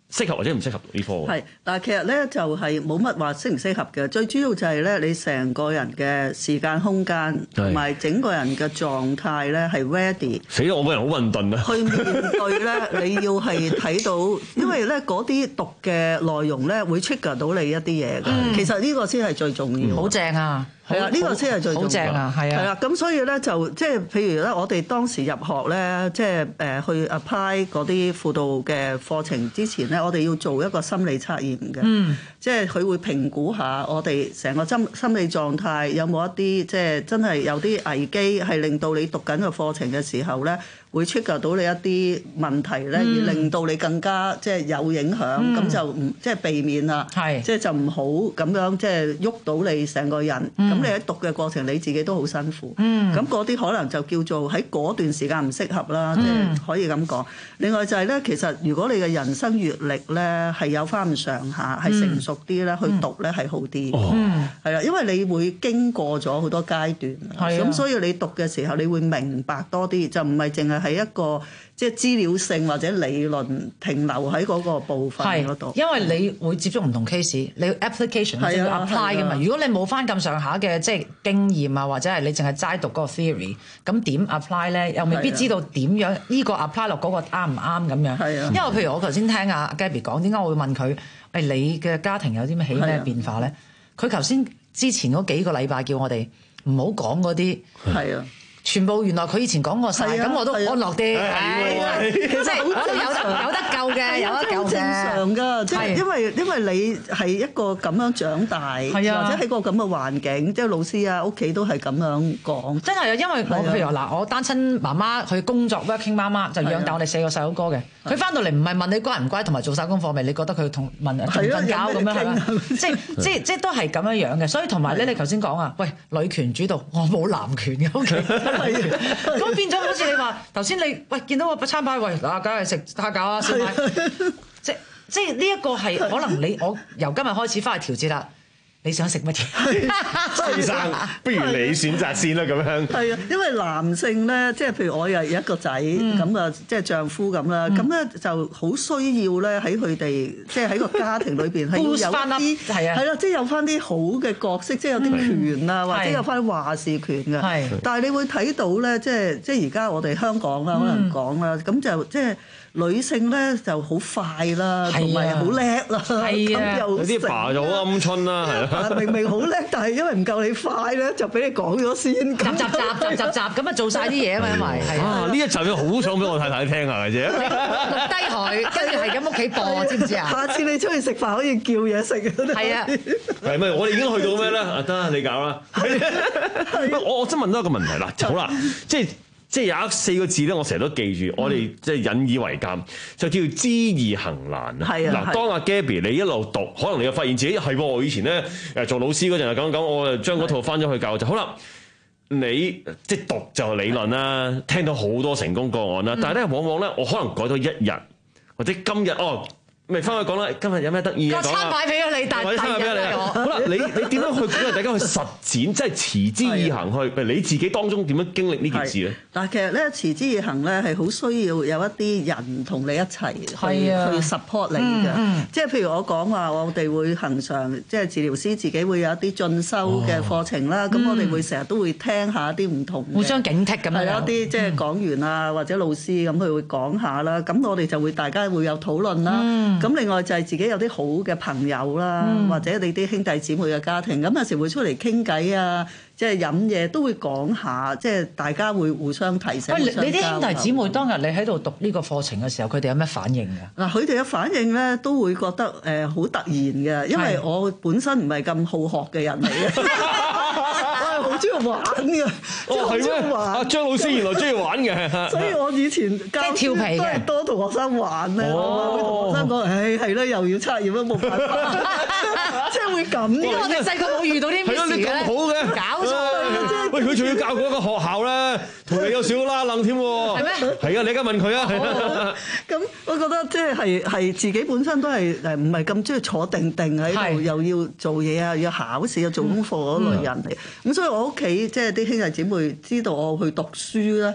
適合或者唔適合讀呢科？ 係，但係其實咧就係冇乜話適唔適合嘅，最主要就係咧你成個人嘅時間空間同埋整個人嘅狀態咧係 ready。 死啦！我個人好混沌啊！ 去面對咧，你要係睇到，因為咧嗰啲讀嘅內容咧會 trigger 到你一啲嘢嘅。其實呢個先係最重要。 好正啊！ 係啊，呢個先係最重要。 好正啊！係啊。 係啦，咁所以咧就即係譬如咧，我哋當時入學咧，即係誒去 apply 嗰啲輔導嘅課程之前咧，我哋要做一個心理測驗嘅。嗯。即係佢會評估下我哋成個心心理狀態有冇一啲即係真係有啲危機，係令到你讀緊個課程嘅時候咧，會 trigger 到你一啲問題咧，嗯、而令到你更加即係有影響，咁、嗯、就唔即係避免啦。係。即係就唔好咁樣即係喐到你成個人。咁、嗯、你喺讀嘅過程你自己都好辛苦。嗯。咁嗰啲可能就叫做喺嗰段時間唔適合啦，即係、嗯、可以咁講。另外就係咧，其實如果你嘅人生閲歷咧係有翻咁上下，係成熟啲咧，嗯、去讀咧係好啲。嗯。係啦，因為你會經過咗好多階段。係。咁所以你讀嘅時候，你會明白多啲，就唔係淨係喺一個即係資料性或者理論停留喺嗰個部分嗰度。因為你會接觸唔同 case， 你要 application 即係 apply 㗎嘛。如果你冇翻咁上下嘅即係經驗啊，或者係你淨係齋讀嗰個 theory，咁點 apply 咧？又未必知道點樣呢個 apply 落嗰個啱唔啱咁樣。係啊。因為譬如我頭先聽阿 Gabby 講，點解我會問佢？誒，你嘅家庭有啲咩起咩變化咧？佢頭先之前嗰幾個禮拜叫我哋唔好講嗰啲。係啊。全部原來佢以前講過晒，咁、啊、我都安樂啲。即係我哋有得有得救嘅，有得救嘅。正常㗎，即係因為因為你係一個咁樣長大，啊、或者喺個咁嘅環境，即係老師啊、屋企都係咁樣講。真係啊，因為我譬如話嗱，我單親媽媽去工作 working 媽媽就養大我哋四個細佬哥嘅。佢翻到嚟唔係問你乖唔乖，同埋做晒功課未？你覺得佢同問同瞓覺咁樣係嘛？即係即係即係都係咁樣樣嘅。所以同埋咧，你頭先講啊，喂，女權主導，我冇男權嘅屋企。咁變咗好似你話頭先你喂見到個餐牌，喂嗱，梗係食蝦餃啊，燒賣，即即係呢一個係可能你我由今日開始翻去調節啦。你想食乜嘢？ 先生，不如你選擇先啦，咁樣。係啊，因為男性咧，即係譬如我又有一個仔咁啊，即係丈夫咁啦，咁咧就好需要咧喺佢哋即係喺個家庭裏邊係要有啲係啊，係啦，即係有翻啲好嘅角色，即係有啲權啊，或者有翻話事權嘅。係。但係你會睇到咧，即係即係而家我哋香港啦，可能講啦，咁就即係。女性咧就好快啦，同埋好叻啦，咁又有啲爸就好鵪鶉啦，係啦，明明好叻，但係因為唔夠你快咧，就俾你講咗先，集集集集集集咁啊做晒啲嘢啊嘛，因為係啊，呢一集要好想俾我太太聽下嘅啫，錄低佢，跟住係咁屋企播，知唔知啊？下次你出去食飯可以叫嘢食嘅，係啊，係咪？我哋已經去到咩咧？啊得，你搞啦。我我真問多一個問題啦，好啦，即係。即係有一四個字咧，我成日都記住，嗯、我哋即係引以為鑑，就叫知易行難啊！嗱，當阿 Gabby 你一路讀，可能你又發現自己係喎，我以前咧誒做老師嗰陣係咁咁，我就將嗰套翻咗去教就好啦。你即係讀就理論啦，聽到好多成功個案啦，嗯、但係咧往往咧我可能改咗一日或者今日哦。咪翻去講啦！今日有咩得意啊？個餐牌俾咗你，但係餐牌俾咗你。好啦，你你點樣去鼓勵大家去實踐，即係持之以恆去？譬如你自己當中點樣經歷呢件事咧？但係其實咧，持之以恆咧係好需要有一啲人同你一齊去去 support 你嘅。即係譬如我講話，我哋會恆常即係治療師自己會有一啲進修嘅課程啦。咁我哋會成日都會聽下一啲唔同，互相警惕咁樣。係有啲即係講員啊或者老師咁，佢會講下啦。咁我哋就會大家會有討論啦。咁另外就係自己有啲好嘅朋友啦，嗯、或者你啲兄弟姊妹嘅家庭，咁有時會出嚟傾偈啊，即係飲嘢都會講下，即係大家會互相提醒。喂，你啲兄弟姊妹當日你喺度讀呢個課程嘅時候，佢哋有咩反應㗎？嗱，佢哋嘅反應咧都會覺得誒好突然嘅，因為我本身唔係咁好學嘅人嚟嘅。好中意玩嘅，哦係咩？阿張老師原來中意玩嘅，所以我以前教調皮都係多同學生玩咧，會同學生講，唉係啦，又要測驗啦，冇辦法，即係會咁。因為我哋細個冇遇到啲咩事咧，咁好嘅，搞錯。喂，佢仲要教嗰個學校咧，同你有少拉楞添喎。係咩？係啊，你而家問佢啊。咁我覺得即係係係自己本身都係誒唔係咁中意坐定定喺度，又要做嘢啊，要考試啊，做功課嗰類人嚟。咁所以我屋企即係啲兄弟姊妹知道我去讀書咧，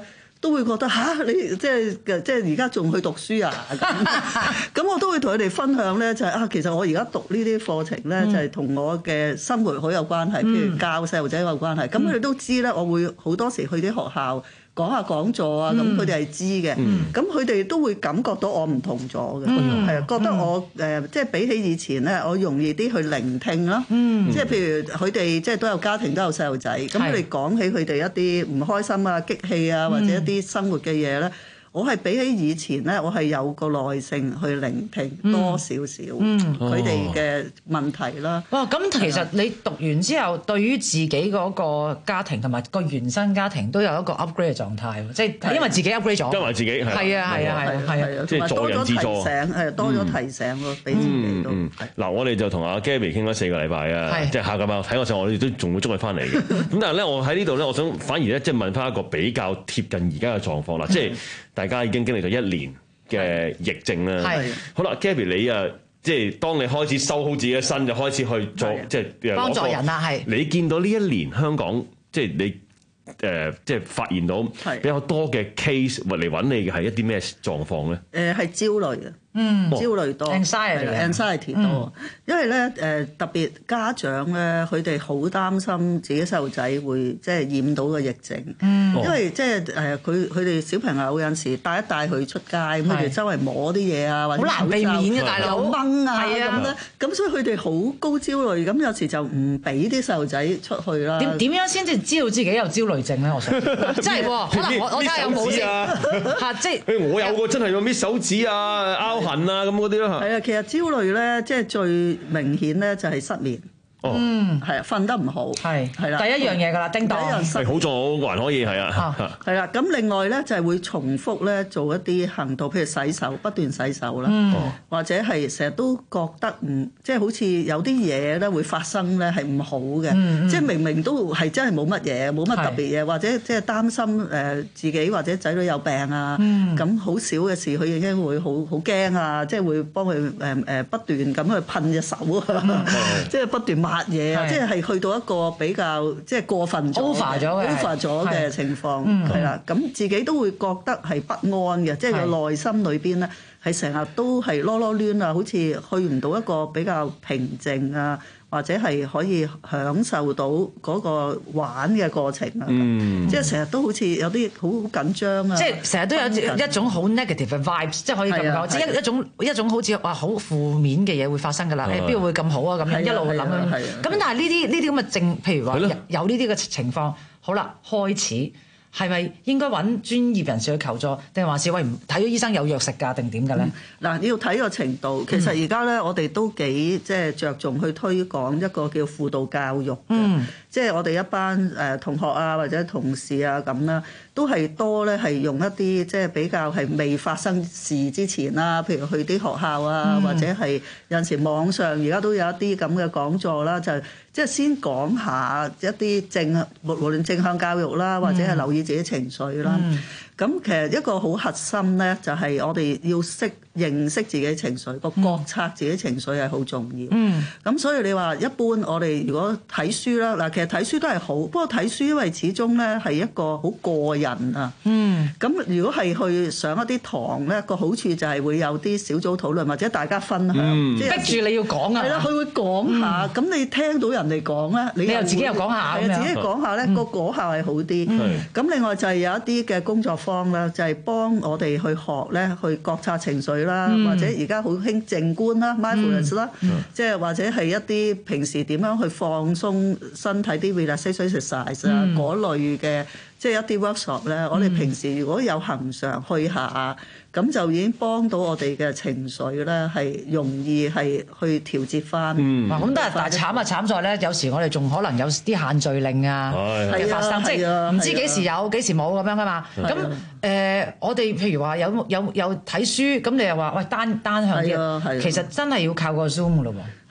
都會覺得吓，你即係即係而家仲去讀書啊？咁咁我都會同佢哋分享咧，就係、是、啊，其實我而家讀呢啲課程咧，嗯、就係同我嘅生活好有關係，譬如教細路仔有關係。咁佢哋都知咧，我會好多時去啲學校講下講座啊，咁佢哋係知嘅。咁佢哋都會感覺到我唔同咗嘅，係啊、嗯，覺得我誒、呃、即係比起以前咧，我容易啲去聆聽啦。嗯、即係譬如佢哋即係都有家庭，都有細路仔，咁佢哋講起佢哋一啲唔開心啊、激氣啊，或者一啲生活嘅嘢咧。我係比起以前咧，我係有個耐性去聆聽多少少佢哋嘅問題啦。 哇！咁其實你讀完之後，對於自己嗰個家庭同埋個原生家庭都有一個 upgrade 嘅狀態，即係因為自己 upgrade 咗， 因為自己係係啊係啊係啊係啊， 即係助人自助， 係多咗提醒咯，俾自己都。 嗱，我哋就同阿 Gabby 傾咗四個禮拜啊，即係下個禮拜睇我上，我哋都仲會捉佢翻嚟嘅。咁但係咧，我喺呢度咧，我想反而咧，即係問翻一個比較貼近而家嘅狀況啦，即係。大家已經經歷咗一年嘅疫症啦。係。好啦 ，Gabby 你啊，即係當你開始收好自己嘅身，就開始去做，即係幫助人啦。係。 你見到呢一年香港，即係你誒、呃，即係發現到比較多嘅 case 嚟揾你嘅係一啲咩狀況咧？誒、 呃，係焦慮嘅。 嗯， 焦慮多 ，anxiety 多，因為咧誒特別家長咧，佢哋好擔心自己細路仔會即係染到個疫症，嗯，因為即係誒佢佢哋小朋友有陣時帶一帶佢出街，咁佢哋周圍摸啲嘢啊，或者好難避免嘅大佬掹啊咁咧，咁所以佢哋好高焦慮，咁有時就唔俾啲細路仔出去啦。 點點樣先至知道自己有焦慮症咧？我想，真係喎，可能我我睇下有冇先嚇，即係我有個真係有搣手指啊，拗痕啊咁嗰啲咯嚇。 係啊，其實焦慮咧，即係最明顯咧就係失眠。嗯，係啊，瞓得唔好，係係啦， 第一樣嘢㗎啦，叮當， 係好咗還可以係啊， 係啦。咁另外咧就係會重複咧做一啲行動，譬如洗手，不斷洗手啦，或者係成日都覺得唔即係好似有啲嘢咧會發生咧係唔好嘅，即係明明都係真係冇乜嘢，冇乜特別嘢，或者即係擔心誒自己或者仔女有病啊，咁好少嘅事佢已經會好好驚啊，即係會幫佢誒誒不斷咁去噴隻手啊，即係不斷抹嘢啊，即係係去到一個比較即係過分咗 over 咗嘅 over 咗嘅情況，係啦，咁自己都會覺得係不安嘅，即係個內心裏邊咧係成日都係囉囉攣啊，好似去唔到一個比較平靜啊，或者係可以享受到嗰個玩嘅過程啊，即係成日都好似有啲好好緊張啊， 即係成日都有一種好 negative 嘅 vibes，即係可以咁講，即係一一種一種好似話好負面嘅嘢會發生㗎啦，誒邊度會咁好啊咁樣一路諗樣，咁但係呢啲呢啲咁嘅症，譬如話有呢啲嘅情況，好啦，開始。係咪應該揾專業人士去求助，定係還是喂唔睇咗醫生有藥食㗎，定點嘅咧？ 嗱、嗯，要睇個程度。其實而家咧，我哋都幾即係着重去推廣一個叫輔導教育嘅，嗯、即係我哋一班誒同學啊或者同事啊咁啦，都係多咧係用一啲即係比較係未發生事之前啦，譬如去啲學校啊，嗯、或者係有陣時網上而家都有一啲咁嘅講座啦，就即係先講下一啲正無論正向教育啦，或者係留意自己情緒啦。咁、嗯、其實一個好核心咧，就係我哋要識認識自己情緒，個覺察自己情緒係好重要。嗯。咁所以你話一般我哋如果睇書啦，嗱其實睇書都係好，不過睇書因為始終咧係一個好個人啊。嗯。咁如果係去上一啲堂咧，個好處就係會有啲小組討論或者大家分享， 嗯、即係逼住你要講啊。 係啦，佢會講下，咁、嗯、你聽到人哋講咧， 你又自己又講下， 係啊，自己講下咧，個果效係好啲。咁、嗯、另外就係有一啲嘅工作坊啦，就係、是、幫我哋去學咧，去覺察情緒啦，嗯、或者而家好興靜觀啦 mindfulness 啦，即係或者係一啲平時點樣去放鬆身體啲 relaxation exercise 啊嗰類嘅，即係一啲 workshop 咧。我哋平時如果有恒常去下，咁就已經幫到我哋嘅情緒咧，係容易係去調節翻。嗯， 咁但係但係慘啊慘在咧，有時我哋仲可能有啲限聚令啊嘅發生，即係唔知幾時有幾時冇咁樣噶嘛。咁誒，我哋譬如話有有有睇書，咁你又話喂單單向啲，其實真係要靠個 Zoom 噶咯喎。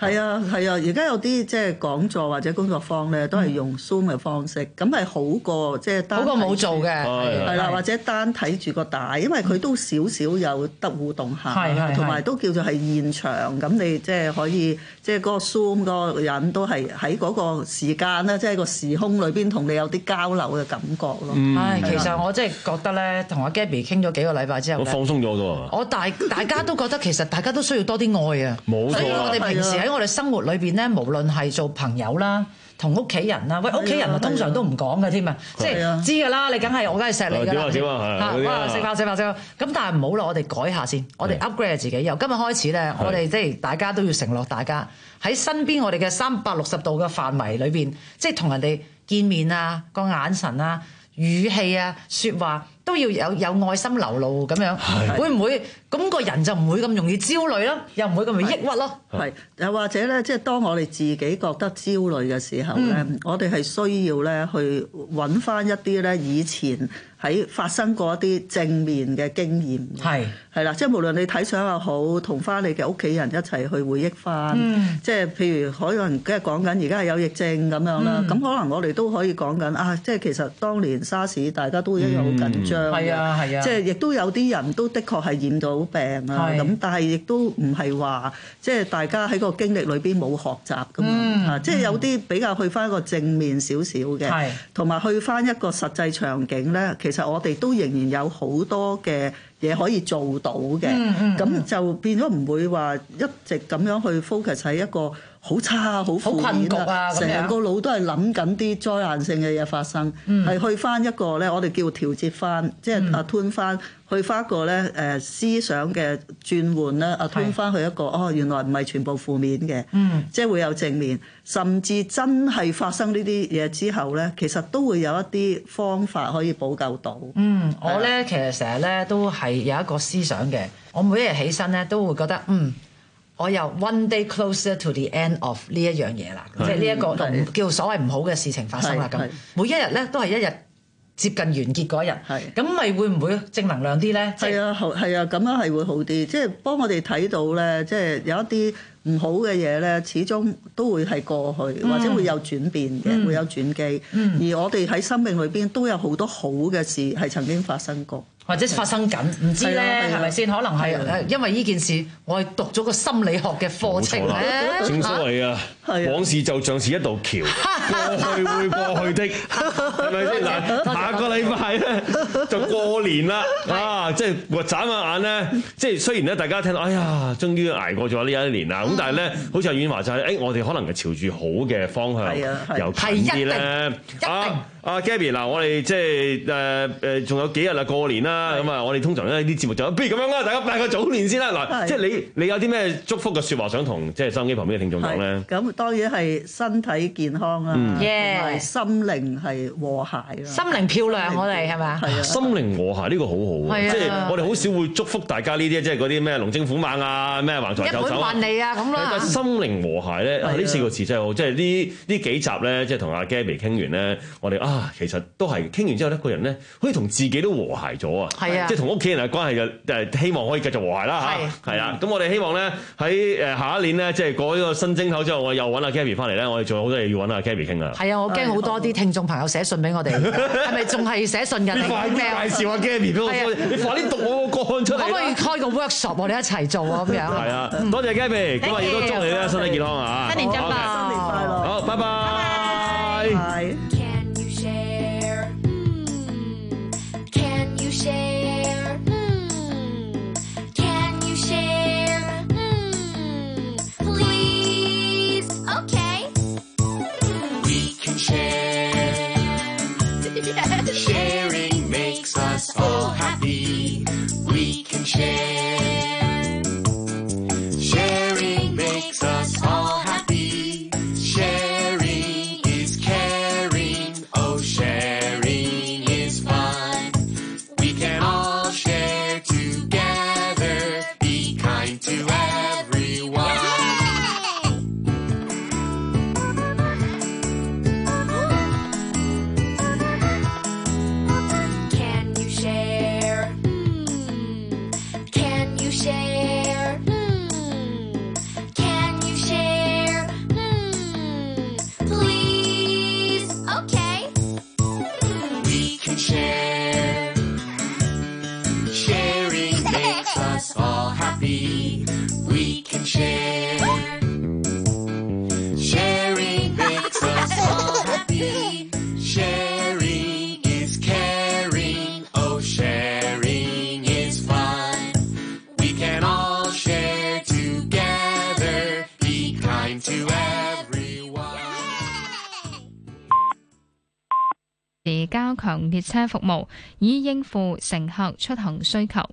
係啊係啊，而家有啲即係講座或者工作坊咧，都係用 Zoom 嘅方式，咁係好過即係單好過冇做嘅， 係啦，或者單睇住個帶，因為佢都少少有得互動下啦，同埋都叫做係現場，咁你即係可以即係嗰個 Zoom 嗰個人都係喺嗰個時間咧，即係個時空裏邊同你有啲交流嘅感覺咯。 唉，其實我真係覺得咧，同阿 Gabby 傾咗幾個禮拜之後， 我放鬆咗好多。 我大大家都覺得其實大家都需要多啲愛啊， 冇錯。 所以我哋平時喺我哋生活裏邊咧，無論係做朋友啦，同屋企人啦，喂，屋企人啊通常都唔講嘅添啊，即係知㗎啦，你梗係我梗係錫你㗎啦，哇食飯食飯食飯，咁但係唔好啦，我哋改下先，我哋 upgrade 自己，由今日開始咧，我哋即係大家都要承諾，大家喺身邊我哋嘅三百六十度嘅範圍裏邊，即係同人哋見面啊，個眼神啊、語氣啊、説話都要有有愛心流露咁樣，會唔會咁個人就唔會咁容易焦慮咯，又唔會咁容易抑鬱咯？ 係又或者咧，即係當我哋自己覺得焦慮嘅時候咧，嗯、我哋係需要咧去揾翻一啲咧以前喺發生過一啲正面嘅經驗，係係啦，即係無論你睇相又好，同翻你嘅屋企人一齊去回憶翻，嗯、即係譬如可能即係講緊而家係有疫症咁樣啦，咁、嗯、可能我哋都可以講緊啊，即係其實當年沙士大家都一樣好緊張， 係啊係啊， 即係亦都有啲人都的確係染到病啊，咁但係亦都唔係話即係大家喺個經歷裏邊冇學習噶嘛，嗯嗯、即係有啲比較去翻一個正面少少嘅，同埋去翻一個實際場景咧，其實我哋都仍然有好多嘅嘢可以做到嘅，咁、嗯嗯、就變咗唔會話一直咁樣去 focus 喺一個好差好負面啊，成個腦都係諗緊啲災難性嘅嘢發生，係、嗯、去翻一個咧，我哋叫調節翻，即係啊 turn 翻去翻一個咧誒思想嘅轉換咧，啊 turn 翻去一個哦原來唔係全部負面嘅，嗯、即係會有正面，甚至真係發生呢啲嘢之後咧，其實都會有一啲方法可以補救到。嗯， 我咧其實成日咧都係有一個思想嘅，我每一日起身咧都會覺得嗯。我又 one day closer to the end of 呢一樣嘢啦，即係呢一個叫所謂唔好嘅事情發生啦。咁每一日咧都係一日接近完結嗰一日，咁咪會唔會正能量啲咧？ 係啊，係啊，咁樣係會好啲，即係幫我哋睇到咧，即係有一啲唔好嘅嘢咧，始終都會係過去，嗯、或者會有轉變嘅，嗯、會有轉機。嗯、而我哋喺生命裏邊都有好多好嘅事係曾經發生過。 或者發生緊，唔知咧係咪先？可能係誒，因為呢件事，我係讀咗個心理學嘅課程咧。 正所謂啊，往事就像是一道橋，過去會過去的，係咪先？嗱，下個禮拜咧就過年啦，啊，即係我眨下眼咧，即係雖然咧大家聽到，哎呀，終於捱過咗呢一年啦，咁但係咧，好似阿婉華就係，誒，我哋可能係朝住好嘅方向，又近啲咧，啊。阿 Gabby 嗱，我哋即係誒誒，仲有幾日啦過年啦，咁啊，我哋通常咧啲節目就不如咁樣啦，大家拜個早年先啦。嗱，即係你你有啲咩祝福嘅説話想同即係收音機旁邊嘅聽眾講咧？ 咁當然係身體健康啦，同埋心靈係和諧啦。 心靈漂亮，我哋係咪啊？ 係啊， 心靈和諧呢個好好，即係我哋好少會祝福大家呢啲，即係嗰啲咩龍精虎猛啊，咩橫財就手， 一本萬利啊咁啦。 但係心靈和諧咧，呢四個字真係好，即係呢呢幾集咧，即係同阿 Gabby 傾完咧，我哋啊其實都係傾完之後咧，個人咧好似同自己都和諧咗啊！係啊，即係同屋企人嘅關係就誒希望可以繼續和諧啦嚇。係啊，咁我哋希望咧喺誒下一年咧，即係過呢個新正頭之後，我又揾阿 Gabby 翻嚟咧，我哋仲有好多嘢要揾阿 Gabby 傾啊。 係啊，我驚好多啲聽眾朋友寫信俾我哋，係咪仲係寫信㗎？ 你快啲介紹阿 Gabby 俾我，你快啲讀我個個案出嚟。可唔可以開個 workshop 我哋一齊做啊？咁樣係啊，多謝 Gabby，今日亦都祝你咧身體健康啊！ 新年進步，新年快樂。 好，拜拜。 拜。 Share, mm, can you share? Mm, please, okay. We can share. Sharing makes us all happy. We can share. Sharing makes us all happy. Sharing is caring. 時加強列車服務，以應付乘客出行需求。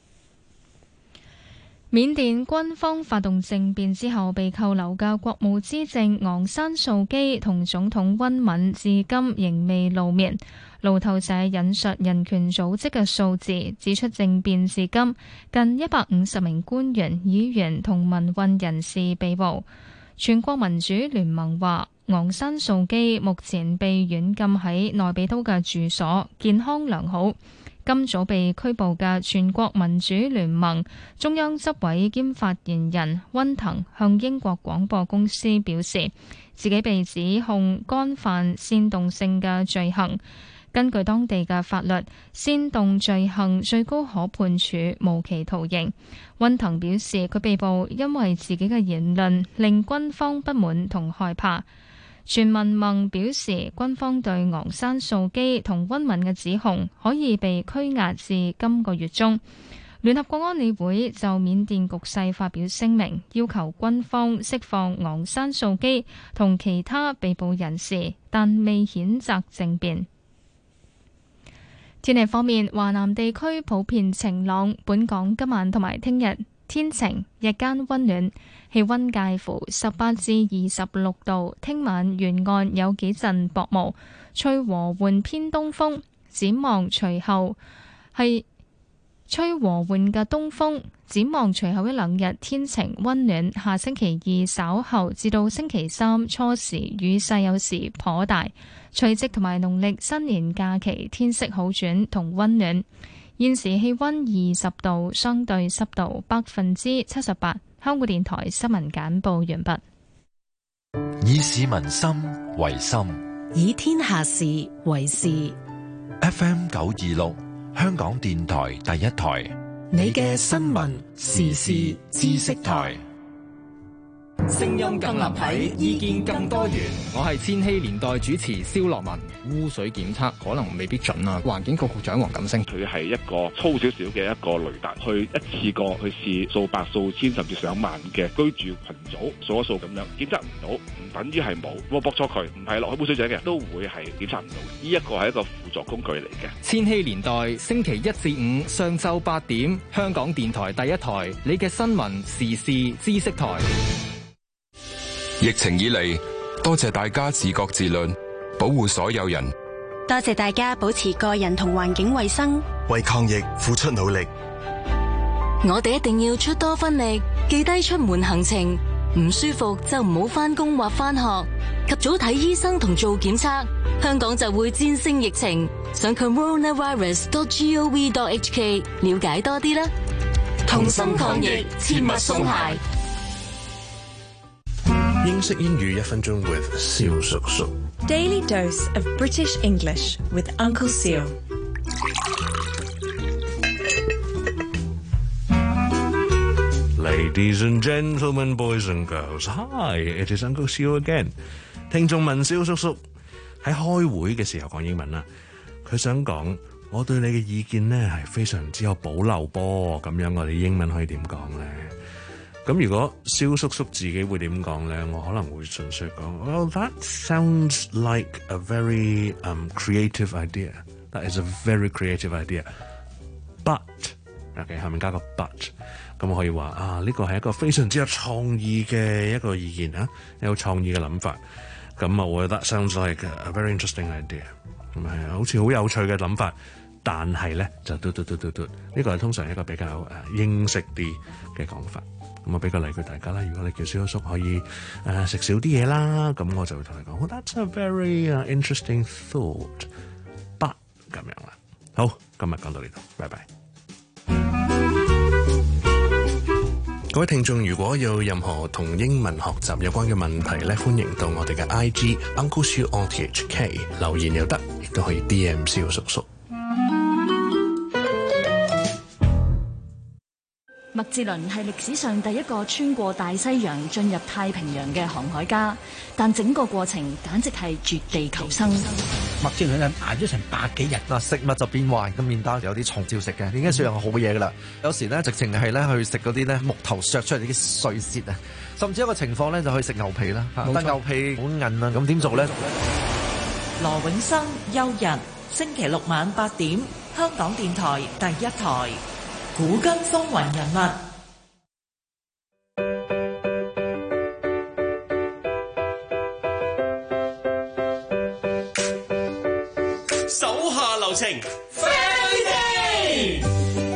緬甸軍方發動政變之後被扣留嘅國務資政昂山素基同總統溫敏至今仍未露面。路透社引述人權組織嘅數字，指出政變至今近一百五十名官員、議員同民運人士被捕。全國民主聯盟話，昂山素基目前被軟禁喺內比都嘅住所，健康良好。今早被拘捕嘅全國民主聯盟中央執委兼發言人溫騰向英國廣播公司表示，自己被指控干犯煽動性嘅罪行。根據當地嘅法律，煽動罪行最高可判處無期徒刑。溫騰表示，佢被捕因為自己嘅言論令軍方不滿同害怕。全民盟表示，軍方對昂山素基同溫敏嘅指控可以被拘押至今個月中。聯合國安理會就緬甸局勢發表聲明，要求軍方釋放昂山素基同其他被捕人士，但未譴責政變。天氣方面，華南地區普遍晴朗，本港今晚同埋聽日天晴，日間溫暖。氣溫介乎十八至二十六度，聽晚沿岸有幾陣薄霧，吹和緩偏東風。展望隨後係吹和緩嘅東風，展望隨後一兩日天晴溫暖。下星期二稍後至到星期三初時雨勢有時頗大，除夕同埋農曆新年假期天色好轉同溫暖。現時氣溫二十度，相對濕度百分之七十八。香港電台新聞簡報完畢。 以市民心為心， 以天下事為事。 F M 九二六，香港電台第一台， 你嘅新聞時事知識台。 聲音更立體，意見更多元。我係千禧年代主持蕭樂文。污水檢測可能未必準啊。環境局局長黃錦星， 佢係一個粗少少嘅一個雷達，去一次過去試數百、數千甚至上萬嘅居住群組，數一數咁樣檢測唔到，唔等於係冇。我駁錯佢，唔係落去污水井嘅，都會係檢測唔到。呢一個係一個輔助工具嚟嘅。 千禧年代星期一至五上晝八點，香港電台第一台，你嘅新聞時事知識台。 疫情以嚟，多謝大家自覺自律，保護所有人。 多謝大家保持個人同環境衛生， 為抗疫付出努力。 我哋一定要出多分力，記低出門行程，唔舒服就唔好返工或返學，及早睇醫生同做檢測，香港就會戰勝疫情。上 coronavirus dot gov dot hk 了解多啲啦。同心抗疫，切勿鬆懈。 英式英語一分鐘 with 蕭叔叔。 Daily dose of British English with Uncle Seal. Ladies and gentlemen, boys and girls, hi, it is Uncle Seal again. 聽眾問蕭叔叔喺開會嘅時候講英文啦，佢想講我對你嘅意見呢係非常之有保留噃，咁樣我哋英文可以點講呢？咁如果蕭叔叔自己會點講咧？我可能會純粹講 ，Well, that sounds like a very um creative idea. That is a very creative idea. But OK 後面加個 but， 咁我可以話啊，呢個係一個非常之有創意嘅一個意見啊，有創意嘅諗法。咁啊，我覺得 that sounds like a very interesting idea。咁係好似好有趣嘅諗法，但係咧就嘟嘟嘟嘟嘟，呢個係通常一個比較誒英式啲嘅講法。咁我俾個例句大家啦，如果你叫蕭叔可以誒食少啲嘢啦，咁我就會同你講、oh, That's a very、uh, interesting thought， but 咁樣啦。好，今日講到呢度，拜拜。各位聽眾，如果有任何同英文學習有關嘅問題咧，歡迎到我哋嘅 I G Uncle Siu on T H K 留言又得，亦都可以 D M 蕭叔叔。 麥哲倫係歷史上第一個穿過大西洋進入太平洋嘅航海家，但整個過程簡直係絕地求生。 麥哲倫捱咗成百幾日，嗱食物就變壞，咁麵包有啲蟲照食嘅，已經算係好嘢噶啦。有時咧直情係咧去食嗰啲咧木頭削出嚟啲碎屑啊，甚至一個情況咧就去食牛皮啦，但牛皮好韌啊，咁點做咧？ 羅永生、休日，星期六晚八點，香港電台第一台。古今風雲人物。 手下留情， 飛地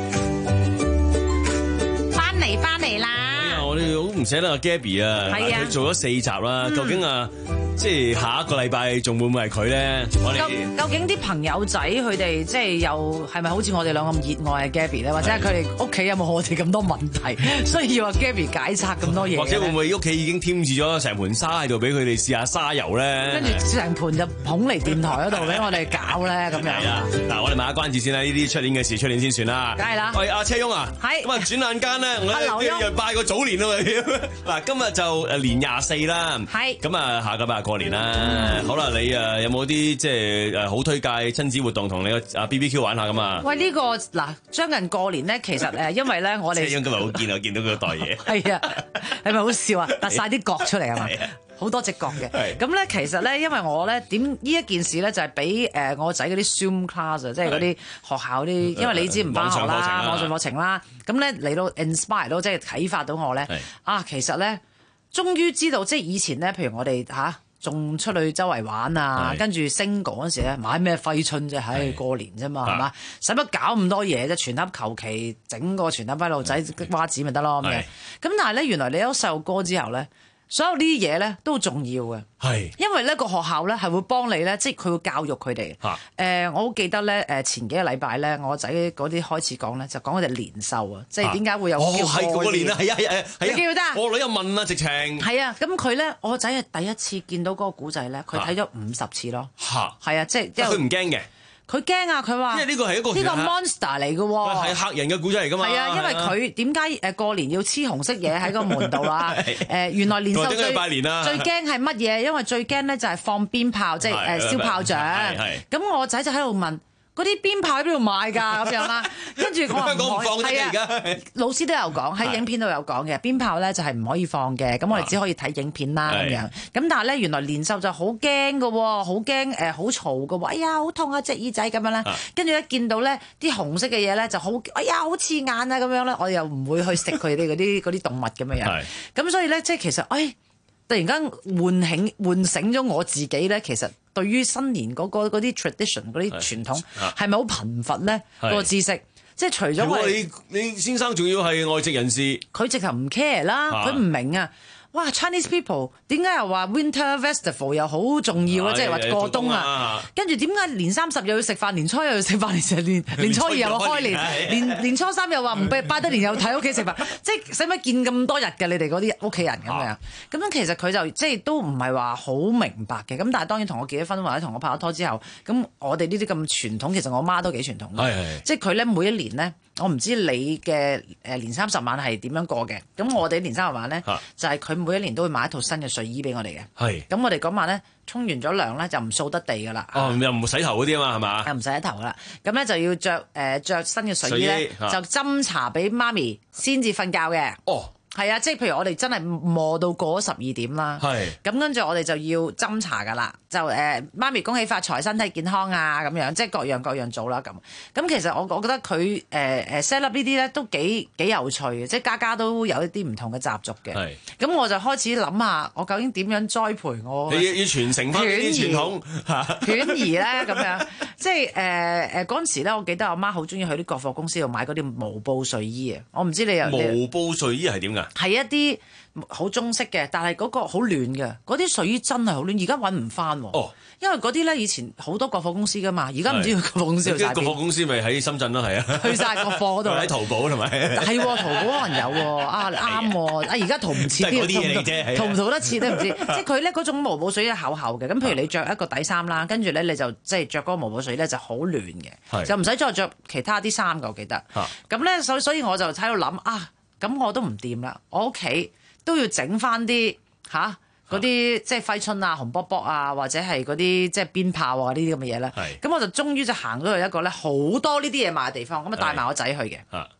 翻嚟翻嚟啦！ 哎呀，我哋好唔捨得阿 Gabby 啊， 係啊， 佢做咗四集啦，究竟啊？即係下一個禮拜仲會唔會係佢咧？我哋究竟啲朋友仔佢哋即係又係咪好似我哋兩個咁熱愛嘅 Gabby 咧？或者係佢哋屋企有冇我哋咁多問題，需要阿 Gabby 解拆咁多嘢？ 或者會唔會屋企已經添置咗成盤沙喺度俾佢哋試下沙油咧？ 跟住成盤就捧嚟電台嗰度俾我哋搞咧咁樣。 係啊，嗱，我哋賣下關子先啦，呢啲出年嘅事，出年先算啦。 梗係啦。 喂，阿車翁啊，係咁啊，轉眼間咧，我哋又拜個早年啊嘛。嗱，今日就誒年廿四啦。係。咁啊，下個禮拜過年啦。嗯、好啦，你誒有冇啲即係誒好推介親子活動同你個啊 B B Q 玩下咁啊？ 喂，呢、呢個嗱將近過年咧，其實誒因為咧我哋車翁今日好見啊，見到佢袋嘢。係啊，係咪好笑啊？突晒啲角出嚟係嘛？好多隻角嘅。咁咧其實咧，因為我咧點呢一件事咧就係俾誒我仔嗰啲 Zoom class 啊，即係嗰啲學校啲，因為你知唔翻學啦，網上課程啦，咁咧嚟到 inspire 到即係啟發到我咧啊，其實咧終於知道即係以前咧，譬如我哋嚇。仲出去周圍玩啊，跟住升嗰陣時咧買咩揮春啫，唉過年啫嘛，係嘛？使乜搞咁多嘢啫？全盒求其整個全盒細路仔瓜子咪得咯咁樣。咁但係咧，原來你有細路哥之後咧，所有呢啲嘢咧都好重要嘅。係，因為咧個學校咧係會幫你咧，即係佢會教育佢哋。誒、呃，我好記得咧，誒前幾個禮拜咧，我仔嗰啲開始講咧，就講佢哋年獸啊，即係點解會有叫過年？哦，係嗰個年啊，係啊係啊係啊，你記唔記得啊？我女又問啊，直情係啊，咁佢咧，我仔係第一次見到嗰個古仔咧，佢睇咗五十次咯。嚇，係啊，即係佢唔驚嘅。佢驚啊！佢話，因為呢個係一個呢個 monster 嚟嘅喎，係嚇人嘅古仔嚟㗎嘛。係啊，因為佢點解誒過年要黐紅色嘢喺個門度啊？誒原來年獸最拜年啦，最驚係乜嘢？因為最驚咧就係放鞭炮，即係誒燒炮仗。咁我仔就喺度問。嗰啲鞭炮喺邊度買㗎？咁樣啦，跟住我話唔可以，係啊，老師都有講，喺影片度有講嘅，鞭炮咧就係唔可以放嘅，咁我哋只可以睇影片啦咁樣。咁但係咧，原來年獸就好驚嘅喎，好驚誒，好嘈嘅喎，哎呀，好痛啊隻耳仔咁樣啦。跟住一見到咧啲紅色嘅嘢咧，就好，哎呀，好刺眼啊咁樣咧，我又唔會去食佢哋嗰啲嗰啲動物咁樣樣。咁所以咧，即係其實，哎。突然間喚醒喚醒咗我自己咧，其實對於新年嗰個嗰啲 tradition 嗰啲傳統係咪好貧乏咧？嗰個知識，即係除咗我哋， 你你先生仲要係外籍人士， 佢直頭唔 care 啦，佢唔明啊！哇 Chinese people 點解又話 Winter Festival 又好重要啊？即係話過冬啊！跟住點解年三十又要食飯，年初一又要食飯，年成年年初二又開年，年年初三又話唔拜拜得年又睇屋企食飯，即係使乜見咁多日嘅你哋嗰啲屋企人咁樣？咁樣其實佢就即係都唔係話好明白嘅。咁但係當然同我結咗婚或者同我拍咗拖之後，咁我哋呢啲咁傳統，其實我媽都幾傳統嘅，即係佢咧每一年咧。我唔知你嘅誒年三十晚係點樣過嘅，咁我哋年三十晚咧就係佢每一年都會買一套新嘅睡衣俾我哋嘅。係，咁我哋嗰晚咧沖完咗涼咧就唔掃得地噶啦。哦，又唔洗頭嗰啲啊嘛，係嘛？又唔洗頭噶啦，咁咧就要着誒著新嘅睡衣咧，就斟茶俾媽咪先至瞓覺嘅。哦。係啊，即係譬如我哋真係磨到過咗十二點啦，咁跟住我哋就要斟茶噶啦，就誒、呃、媽咪恭喜發財，身體健康啊咁樣，即係各樣各樣做啦咁。咁其實我我覺得佢誒誒 set up 呢啲咧都幾幾有趣嘅，即係家家都有一啲唔同嘅習俗嘅。咁我就開始諗下，我究竟點樣栽培我？你要要傳承翻呢啲傳統，犬兒咧咁樣，即係誒誒嗰陣時咧，我記得我媽好中意去啲國貨公司度買嗰啲毛布睡衣啊！我唔知你有毛布睡衣係點㗎？係一啲好中式嘅，但係嗰個好暖嘅，嗰啲睡衣真係好暖，而家揾唔翻喎。哦，因為嗰啲咧以前好多國貨公司噶嘛，而家唔知佢國貨公司去曬邊。國貨公司咪喺深圳咯，係啊，去晒國貨嗰度。喺淘寶同埋。係喎，淘寶可能有喎，啊啱喎，啊而家淘唔切啲，淘唔淘得切都唔知。即係佢咧嗰種毛布睡衣厚厚嘅，咁譬如你着一個底衫啦，跟住咧你就即係着嗰個毛布睡衣咧就好暖嘅，就唔使再着其他啲衫嘅，我記得。咁咧所所以我就喺度諗啊。咁我都唔掂啦，我屋企都要整翻啲吓嗰啲即係揮春啊、紅卜卜啊，或者係嗰啲即係鞭炮啊呢啲咁嘅嘢咧。咁我就終於就行咗去一個咧好多呢啲嘢賣嘅地方，咁啊帶埋我仔去嘅。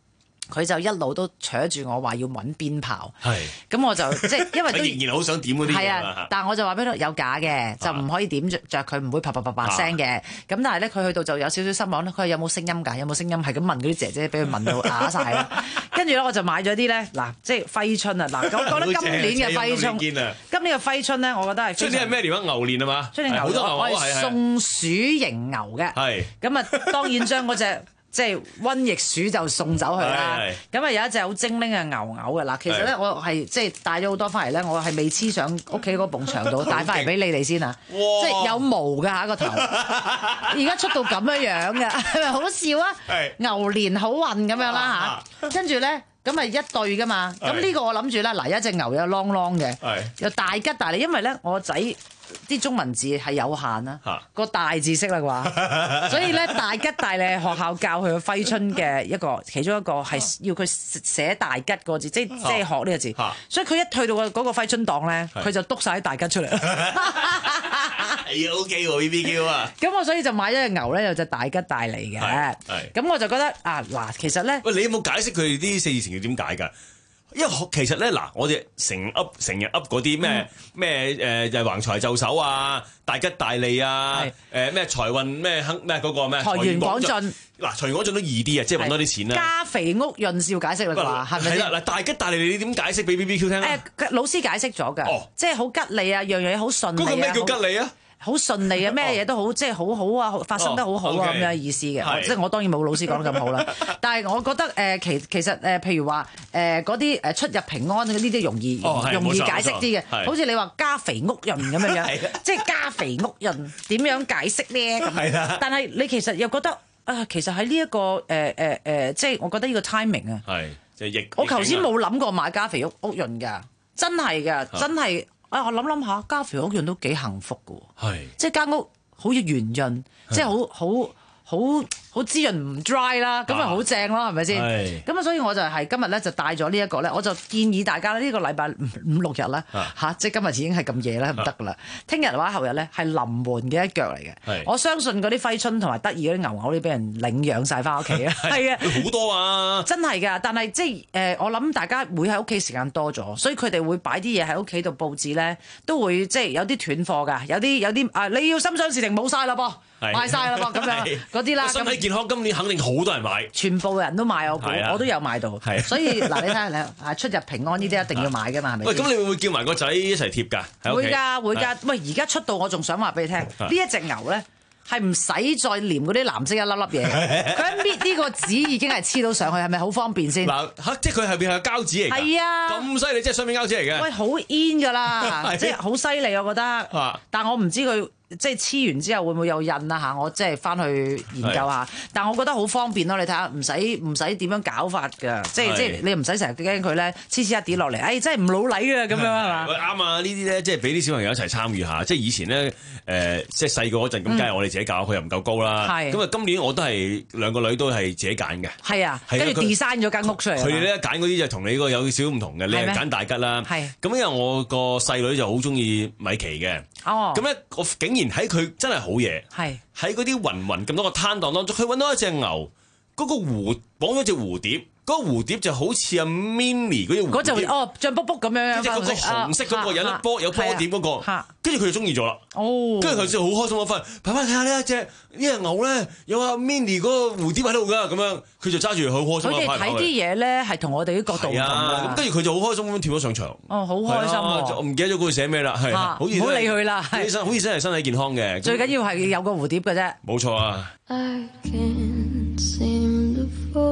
佢就一路都扯住我話要揾鞭炮， 係咁我就即係因為都仍然好想點嗰啲嘢係啊啊，但係我就話俾佢有假嘅，就唔可以點着着佢，唔會啪啪啪啪聲嘅。咁但係咧，佢去到就有少少失望咧。佢話有冇聲音㗎？有冇聲音？係咁問嗰啲姐姐，俾佢問到啞晒啦。跟住咧，我就買咗啲咧，嗱，即係揮春啊！嗱，我覺得今年嘅揮春，今年嘅揮春咧，我覺得係。 出年係咩年啊？牛年啊嘛。 出年牛年，我係送鼠形牛嘅。 係。 咁啊，當然將嗰隻。即係瘟疫鼠就送走佢啦，咁啊有一隻好精靈嘅牛牛嘅嗱，其實咧我係即係帶咗好多翻嚟咧，我係未黐上屋企嗰埲牆度，帶翻嚟俾你哋先啊！即係有毛嘅嚇個頭，而家出到咁樣樣嘅，係咪好笑啊？牛年好運咁樣啦嚇，跟住咧咁係一對噶嘛，咁呢個我諗住啦，嗱一隻牛有啷啷嘅，有大吉大利，因為咧我仔。啲中文字係有限啦，個大字識啦啩，所以咧大吉大利學校教佢嘅揮春嘅一個其中一個係要佢寫大吉個字，即係即係學呢個字，所以佢一去到個嗰個揮春檔咧，佢就篤晒啲大吉出嚟。 係 OK 喎 B B Q 啊！ 咁我所以就買咗隻牛咧，有隻大吉大利嘅。咁我就覺得啊嗱，其實咧， 喂，你有冇解釋佢哋啲四字成語點解㗎？因為其實咧嗱，我哋成噏成日噏嗰啲咩咩誒，就係橫財就手啊，大吉大利啊，誒咩財運咩亨咩嗰個咩財源廣進。 嗱，財源廣進都易啲啊，即係揾多啲錢啦。 家肥屋潤少解釋啦啩，係咪先？ 係啦，嗱，大吉大利你點解釋俾 B B Q 聽啊？ 誒，老師解釋咗㗎，即係好吉利啊，樣樣嘢好順利啊。 嗰個咩叫吉利啊？ 好順利啊！咩嘢都好，即係好好啊，發生得好好啊咁樣意思嘅。即係我當然冇老師講得咁好啦，但係我覺得誒其其實誒譬如話誒嗰啲誒出入平安呢啲容易容易解釋啲嘅，好似你話家肥屋潤咁樣樣，即係家肥屋潤點樣解釋咧咁？但係你其實又覺得啊，其實喺呢一個誒誒誒，即係我覺得呢個 timing 啊， 係即係逆。 我頭先冇諗過買家肥屋屋潤㗎，真係㗎，真係。啊！我諗諗下，家肥屋潤都幾幸福㗎喎， 係即係間屋好似圓潤，即係好好好好滋潤唔 dry 啦，咁咪好正咯，係咪先？咁啊，所以我就係今日咧就帶咗呢一個咧，我就建議大家呢個禮拜五六日啦嚇，即係今日已經係咁夜啦，唔得噶啦。聽日或者後日咧係臨門嘅一腳嚟嘅，我相信嗰啲揮春同埋得意嗰啲牛牛，啲俾人領養晒翻屋企啊，係啊， 好多啊， 真係㗎。但係即係誒，我諗大家會喺屋企時間多咗，所以佢哋會擺啲嘢喺屋企度佈置咧，都會即係有啲斷貨㗎，有啲有啲啊，你要心想事成冇晒啦噃。買晒啦噃，咁樣嗰啲啦。 身體健康今年肯定好多人買， 全部人都買我估，我都有買到。所以嗱，你睇下你啊，出入平安呢啲一定要買㗎嘛，係咪？ 喂，咁你會唔會叫埋個仔一齊貼㗎？ 會㗎，會㗎。喂，而家出到我仲想話俾你聽，呢一隻牛咧係唔使再黏嗰啲藍色一粒粒嘢，佢一搣呢個紙已經係黐到上去，係咪好方便先？ 嗱嚇，即係佢後邊係膠紙嚟㗎。係啊，咁犀利，即係雙面膠紙嚟嘅。 喂，好 in 㗎啦，即係好犀利，我覺得。但我唔知佢。即係黐完之後會唔會有印啊嚇？我即係翻去研究下，但係我覺得好方便咯。你睇下，唔使唔使點樣搞法㗎，即係即係你唔使成日驚佢咧黐黐一跌落嚟，誒真係唔老禮㗎咁樣係嘛？ 啱啊！呢啲咧即係俾啲小朋友一齊參與下。即係以前咧誒，即係細個嗰陣咁，梗係我哋自己教，佢又唔夠高啦。咁啊，今年我都係兩個女都係自己揀嘅。係啊，跟住 design 咗間屋出嚟。佢哋咧揀嗰啲就同你個有少少唔同嘅，你係揀大吉啦。係。咁因為我個細女就好中意米奇嘅。哦。咁咧，我竟然喺佢真係好嘢，係喺嗰啲雲雲咁多個攤檔當中，佢揾到一隻牛，嗰、嗰個蝴綁咗隻蝴蝶，嗰、嗰個蝴蝶就好似阿 Minnie 嗰隻蝴蝶，嗰哦脹卜卜咁樣，即係嗰個紅色嗰個有粒波有波點嗰個，跟住佢就中意咗啦。哦，跟住佢就好開心咁翻，爸爸睇下呢一隻呢隻牛咧，有阿 Minnie 嗰個蝴蝶喺度噶，咁樣佢就揸住佢好開心。佢哋睇啲嘢咧係同我哋啲角度唔同㗎。咁跟住佢就好開心咁跳咗上場。哦，好開心喎！我唔記得咗佢寫咩啦，係好唔好理佢啦？好醫生，好醫生係身體健康嘅。最緊要係有個蝴蝶嘅啫。冇錯啊。I can't seem to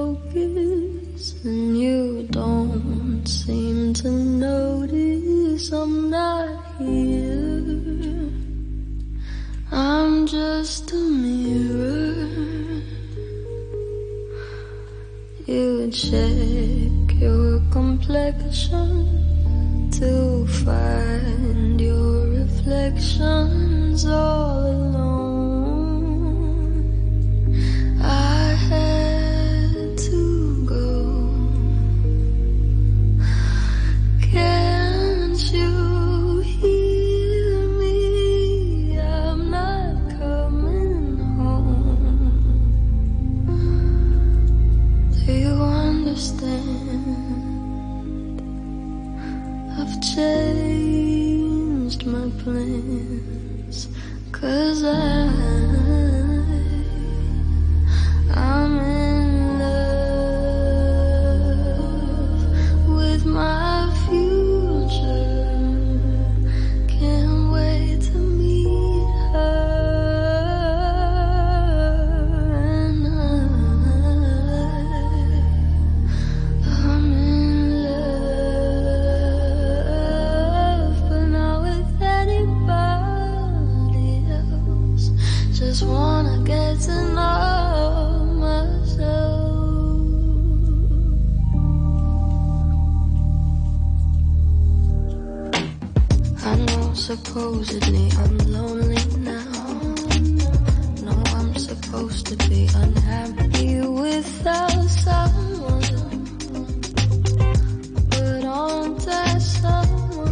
focus and you don't seem to notice I'm not here. I'm just a mirror. You check your complexion to find your reflections all alone. I had to go. Can't you hear me? I'm not coming home. Do you understand? I've changed my plans, 'cause I, I'm in love with my future. Can't wait to meet her, and I, I'm in love, but not with anybody else. Just wanna get to know myself. I know supposedly I'm lonely now. No, I'm supposed to be unhappy without someone, but aren't I someone?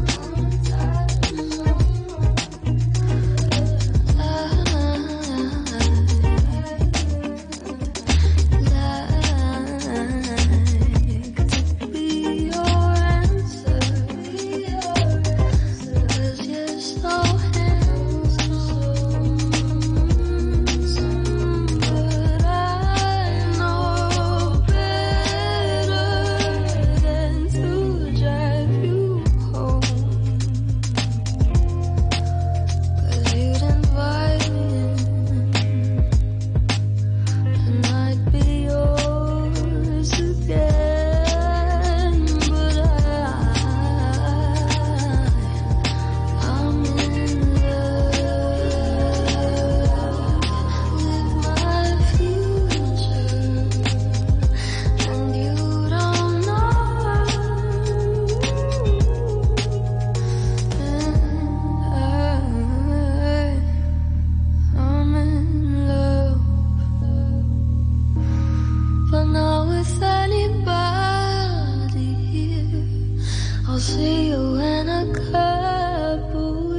I'll see you in a couple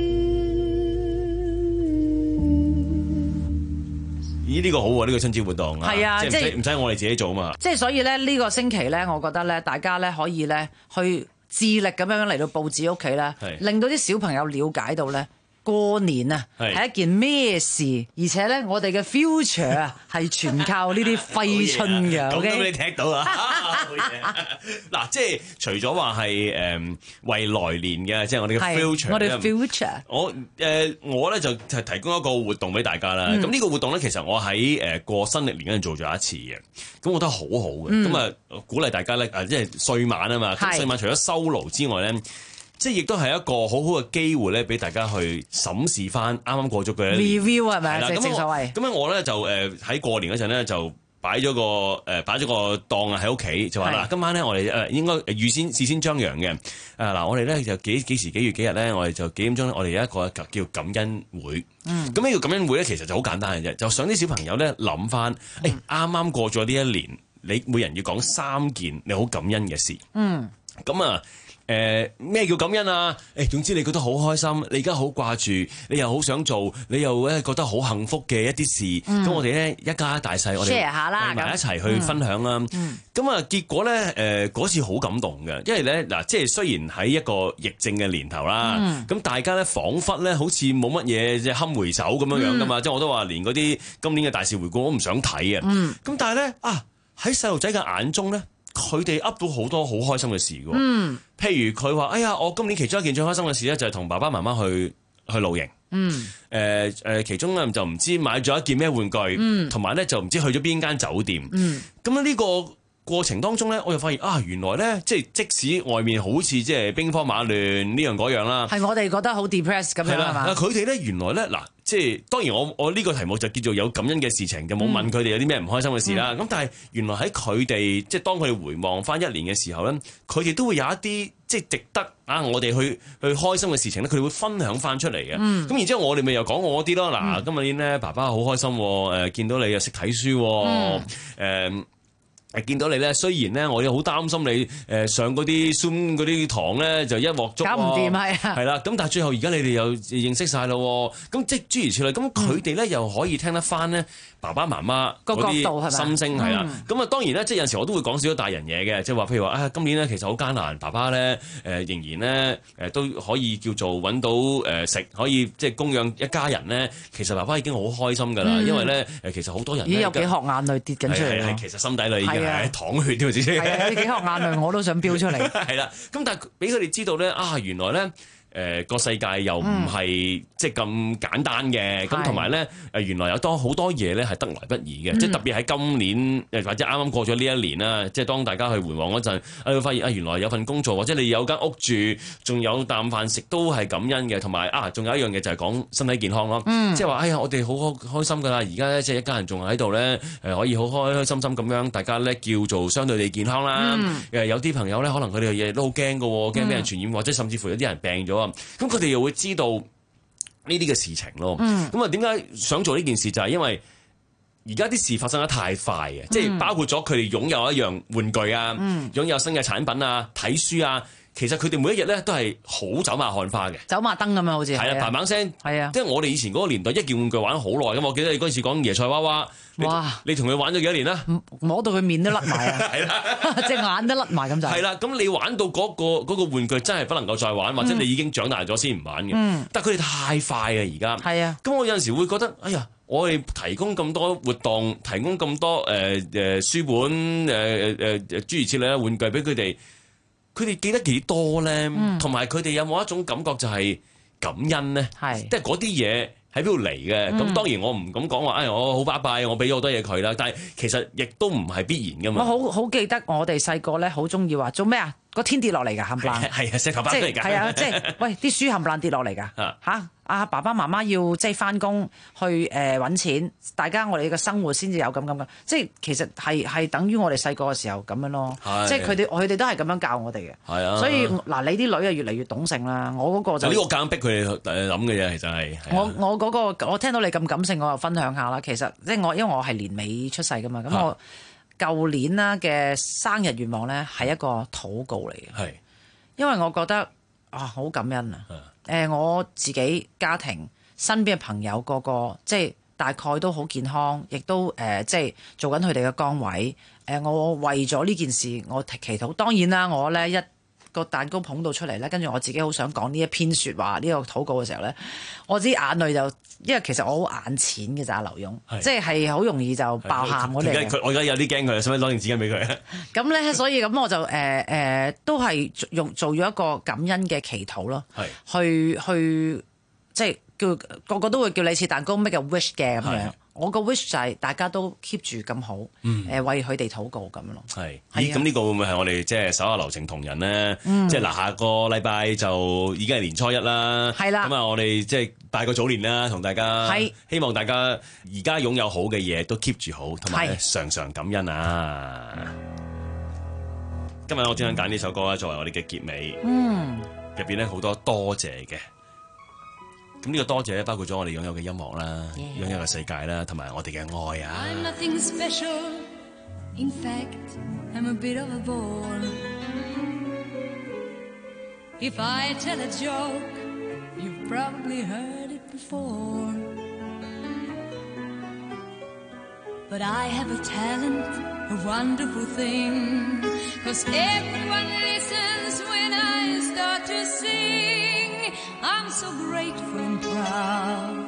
years。 咦，呢個好喎，呢個春節活動啊， 係啊， 即係唔使唔使我哋自己做嘛。 即係所以咧，呢個星期咧，我覺得咧，大家咧可以咧去致力咁樣嚟到佈置屋企咧，令到啲小朋友了解到咧。過年啊，係一件咩事？而且咧，我哋嘅 future 啊，係全靠呢啲揮春嘅。 咁都俾你踢踢到啊！嗱，即係除咗話係誒為來年嘅，即係我哋嘅 future。 我哋 future。 我誒我咧就係提供一個活動俾大家啦。咁呢個活動咧，其實我喺誒過新歷年嗰陣做咗一次嘅，咁我覺得好好嘅。咁啊，鼓勵大家咧，誒即係歲晚啊嘛。咁歲晚除咗收爐之外咧。即係亦都係一個好好嘅機會咧，俾大家去審視翻啱啱過咗嘅 review 係咪？ 正正所謂。 咁樣我咧就誒喺過年嗰陣咧就擺咗個誒擺咗個檔啊喺屋企，就話嗱今晚咧我哋誒應該預先事先張揚嘅。誒嗱我哋咧就幾幾時幾月幾日咧，我哋就幾點鐘咧，我哋有一個叫感恩會。嗯。咁呢個感恩會咧其實就好簡單嘅啫，就想啲小朋友咧諗翻，誒啱啱過咗呢一年，你每人要講三件你好感恩嘅事。嗯。咁啊。誒咩、呃、叫感恩啊？誒總之你覺得好開心，你而家好掛住，你又好想做，你又咧覺得好幸福嘅一啲事，咁、嗯、我哋咧一家大細我哋 share 下啦， 埋一齊去分享啦。咁啊、嗯嗯、結果咧誒嗰次好感動嘅，因為咧嗱即係雖然喺一個疫症嘅年頭啦，咁、嗯、大家咧彷彿咧好似冇乜嘢即係堪回首咁樣樣噶嘛，即係、嗯、我都話連嗰啲今年嘅大事回顧我都唔想睇嘅。咁、嗯、但係咧啊喺細路仔嘅眼中咧。佢哋噏到好多好開心嘅事嘅，嗯，譬如佢話：哎呀，我今年其中一件最開心嘅事咧，就係同爸爸媽媽去去露營，嗯，誒誒、呃，其中咧就唔知買咗一件咩玩具，嗯，同埋咧就唔知去咗邊間酒店，嗯，咁咧呢個過程當中咧，我又發現啊，原來咧即係即使外面好似即係兵荒馬亂呢樣嗰樣啦， 係我哋覺得好 depressed 咁樣係嘛？ 佢哋咧原來咧嗱。即係當然我，我我呢個題目就叫做有感恩嘅事情，就冇問佢哋有啲咩唔開心嘅事啦。咁、嗯、但係原來喺佢哋即係當佢哋回望翻一年嘅時候咧，佢哋都會有一啲即係值得啊我哋去去開心嘅事情咧，佢哋會分享翻出嚟嘅。咁、嗯、然之後我哋咪又講我啲咯。嗱、嗯，今日咧爸爸好開心，誒、呃、見到你又識睇書，誒、嗯。呃誒見到你咧，雖然咧我哋好擔心你誒上嗰啲 Zoom 嗰啲堂咧就一鑊粥， 搞唔掂係啊， 係啦。咁但係最後而家你哋又認識晒咯，咁即係諸如此類。咁佢哋咧又可以聽得翻咧爸爸媽媽嗰啲心聲係啦。咁啊當然咧，即係有陣時我都會講少少大人嘢嘅，即係話譬如話啊，今年咧其實好艱難，爸爸咧誒仍然咧誒都可以叫做揾到誒食，可以即係供養一家人咧。其實爸爸已經好開心㗎啦，因為咧誒其實好多人已經有幾盒眼淚跌緊出嚟， 係其實心底裏已經係淌血添啊！自己係啊，呢幾盒眼淚我都想飆出嚟。 係啦，咁但係俾佢哋知道咧，啊原來咧。誒個、呃、世界又唔係、嗯、即係咁簡單嘅，咁同埋咧誒原來有多好多嘢咧係得來不易嘅，嗯、即係特別喺今年誒或者啱啱過咗呢一年啦，即係當大家去回望嗰陣，啊會發現啊原來有份工作或者你有間屋住，仲有啖飯食都係感恩嘅，同埋啊仲有一樣嘢就係講身體健康咯，嗯、即係話哎呀我哋好開心㗎啦，而家咧即係一家人仲喺度咧誒可以好開開心心咁樣，大家咧叫做相對地健康啦。誒、嗯、有啲朋友咧可能佢哋嘅嘢都好驚㗎喎，驚俾人傳染，或者甚至乎有啲人病咗。咁佢哋又會知道呢啲嘅事情咯。咁啊，點解想做呢件事？就係因為而家啲事發生得太快嘅，即係、嗯、包括咗佢哋擁有一樣玩具啊，嗯、擁有新嘅產品啊，睇書啊。其實佢哋每一日咧都係好走馬看花嘅， 走馬燈咁樣好似係啊，嘭嘭聲係啊。即係我哋以前嗰個年代，一件玩具玩好耐㗎嘛。我記得你嗰陣時講椰菜娃娃，哇！你同佢玩咗幾多年啦？ 摸到佢面都甩埋啊！係啦，隻眼都甩埋咁就係啦。咁你玩到嗰、嗰個嗰個玩具真係不能夠再玩，或者你已經長大咗先唔玩嘅。嗯、但係佢哋太快啊！而家係啊。咁我有陣時會覺得，哎呀，我哋提供咁多活動，提供咁多誒誒、呃、書本誒誒誒諸如此類嘅玩具俾佢哋。佢哋記得幾多咧？同埋佢哋有冇一種感覺就係感恩咧？係是，即係嗰啲嘢喺邊度嚟嘅？咁、嗯、當然我唔敢講話，哎，我好巴閉，我俾咗好多嘢佢啦。但係其實亦都唔係必然噶嘛。我好好記得我哋細個咧，好中意話做咩啊？個天跌落嚟㗎，冚唪唥係啊，石頭包嚟㗎。係啊，即係喂啲書冚唪唥跌落嚟㗎嚇。啊爸爸媽媽要即係翻工去誒揾、呃、錢，大家我哋嘅生活先至有咁咁嘅。即係其實係係等於我哋細個嘅時候咁樣咯。是即係佢哋佢哋都係咁樣教我哋嘅。係啊。所以嗱，你啲女啊越嚟越懂性啦。我嗰個就呢個夾硬逼佢哋誒諗嘅嘢，其實係。我我嗰、嗰個我聽到你咁感性，我就分享下啦。其實即係我因為我係年尾出世㗎嘛，咁我。舊年啦嘅生日願望咧係一個禱告嚟嘅，係是因為我覺得啊好感恩啊，誒是、呃、我自己家庭身邊嘅朋友個個即係大概都好健康，亦都誒、呃、即係做緊佢哋嘅崗位，誒、呃、我為咗呢件事我祈禱，當然啦我咧一個蛋糕捧到出嚟咧，跟住我自己好想講呢一篇説話，呢、呢個禱告嘅時候咧，我啲眼淚就，因為其實我好眼淺嘅咋，劉勇，是即係係好容易就爆喊我哋。我而家有啲驚佢，使唔使攞定紙巾俾佢？咁咧，所以咁我就誒誒、呃呃，都係用做咗一個感恩嘅祈禱咯，是去去即係叫個個都會叫你切蛋糕 make a wish 嘅咁樣。我個 wish 就係大家都 keep 住咁好，誒、嗯、為佢哋禱告咁咯。係，咦？咁呢個會唔會係我哋即係手下留情同仁咧？嗯、即係嗱，下個禮拜就已經係年初一啦。係啦。咁啊，我哋即係拜個早年啦，同大家。係。希望大家而家擁有好嘅嘢都 keep 住好，同埋常常感恩啊！是今日我專登揀呢首歌啦，作為我哋嘅結尾。嗯。入邊咧好多多謝嘅。咁呢個多謝咧，包括咗我哋擁有嘅音樂啦，擁 Yeah. 有嘅世界啦，同埋我哋嘅愛啊。I'm nothing special. In fact, I'm a bit of a bore. If I tell a joke, you've probably heard it before. But I have a talent, a wonderful thing, 'cause everyone listens when I start to sing.I'm so grateful and proud.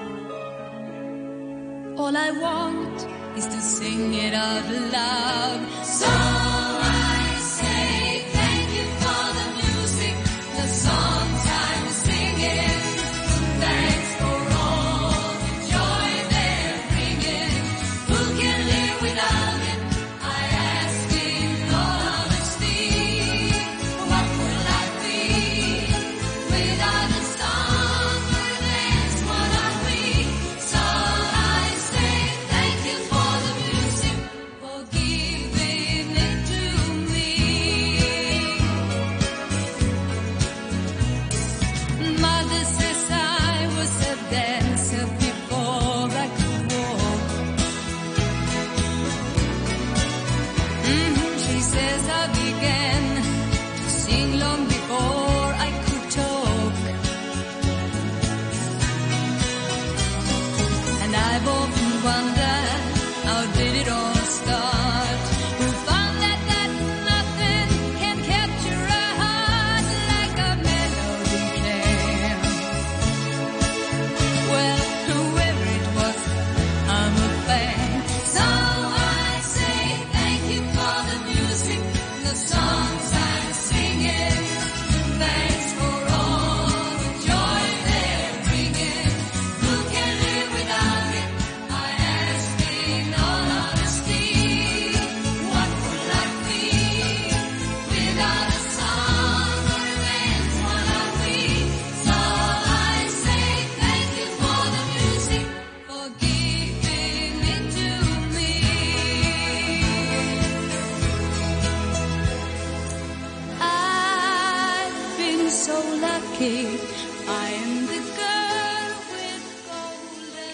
All I want is to sing it out loud. So I say thank you for the music, the songs I'm singing. Thanks for all the joy they're bringing. Who can live without it? I ask in all honesty. What will I be without it?Give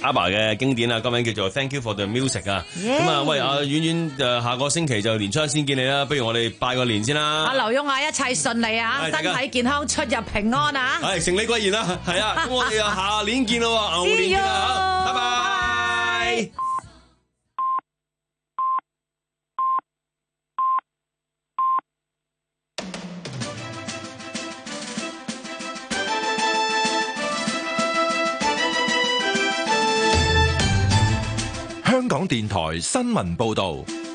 ABBA 嘅經典啊，歌名叫做 Thank You for the Music 啊。咁 Yeah 啊，喂，阿婉婉誒，下個星期就年初一先見你啦，不如我哋拜個年先啦。 阿劉墉啊，一切順利啊， 係身體健康，出入平安啊！ 係承你貴言啦，係啊，咁我哋啊下年見咯，牛年見啦，拜拜。 香港電台新聞報道。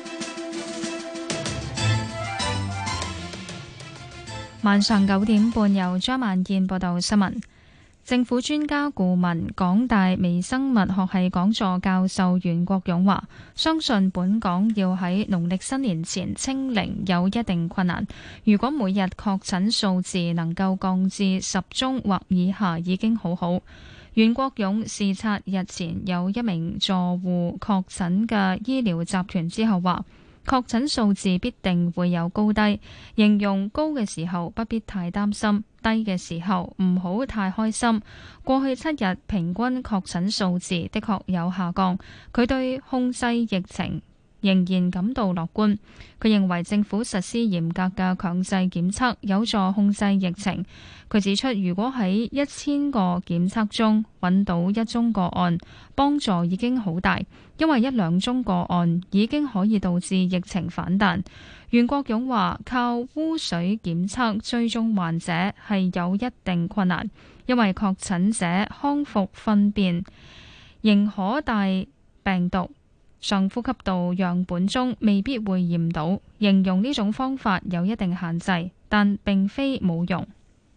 晚上九點半，由張萬健報道新聞。政府專家顧問、港大微生物學系講座教授袁國勇話，相信本港要喺農曆新年前清零有一定困難。如果每日確診數字能夠降至十宗或以下，已經好好。袁國勇視察日前有一名助護確診嘅醫療集團之後話，確診數字必定會有高低，形容高嘅時候不必太擔心，低嘅時候唔好太開心。過去七日平均確診數字的確有下降，佢對控制疫情仍然感到樂觀。佢認為政府實施嚴格嘅強制檢測有助控制疫情。佢指出，如果喺一千個檢測中揾到一宗個案，幫助已經好大，因為一兩宗個案已經可以導致疫情反彈。袁國勇話，靠污水檢測追蹤患者係有一定困難，因為確診者康復糞便仍可帶病毒，上呼吸道樣本中未必會驗到，形容呢種方法有一定限制，但並非冇用。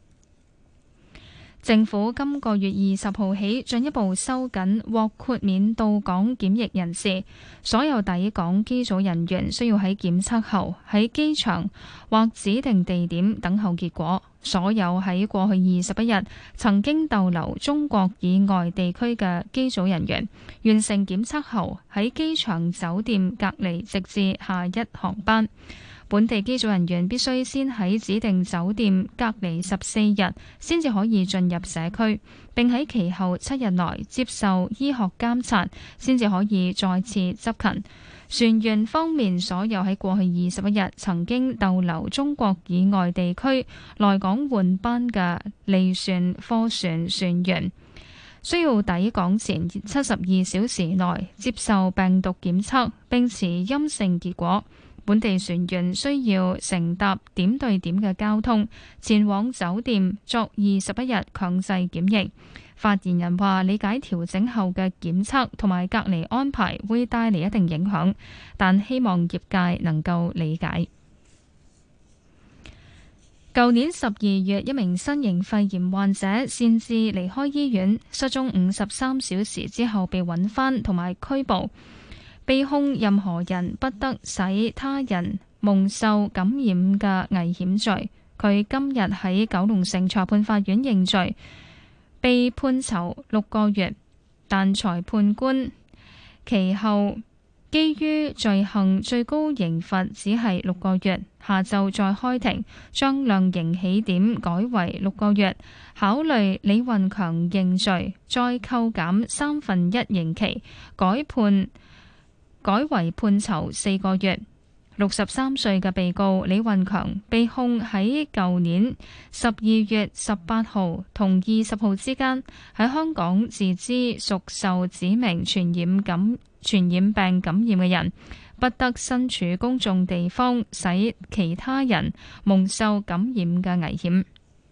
政府今個月二十號起進一步收緊獲豁免到港檢疫人士，所有抵港機組人員需要喺檢測後喺機場或指定地點等候結果。所有喺過去二十一日曾經逗留中國以外地區嘅機組人員，完成檢測後喺機場酒店隔離直至下一航班。本地機組人員必須先喺指定酒店隔離十四日，先至可以進入社區，並喺其後七日內接受醫學監察，先至可以再次執勤。船員方面，所有喺過去二十一日曾經逗留中國以外地區來港換班嘅離船貨船船員，需要抵港前七十二小時內接受病毒檢測並持陰性結果。本地船員需要乘搭點對點嘅交通前往酒店作二十一日強制檢疫。發言人話，理解調整後嘅檢測同埋隔離安排會帶嚟一定影響，但希望業界能夠理解。舊年十二月，一名新型肺炎患者擅自離開醫院，失蹤五十三小時之後被揾返同埋拘捕，被控任何人不得使他人蒙受感染嘅危險罪。佢今日喺九龍城裁判法院認罪，被判囚六個月，但裁判官其後基於罪行最高刑罰只係六個月，下晝再開庭，將量刑起點改為六個月，考慮李運強認罪，再扣減三分一刑期，改判改為判囚四個月。六十三歲嘅被告李運強被控喺舊年十二月十八號同二十號之間喺香港自資屬受指明傳染感傳染病感染嘅人，不得身處公眾地方使其他人蒙受感染嘅危險。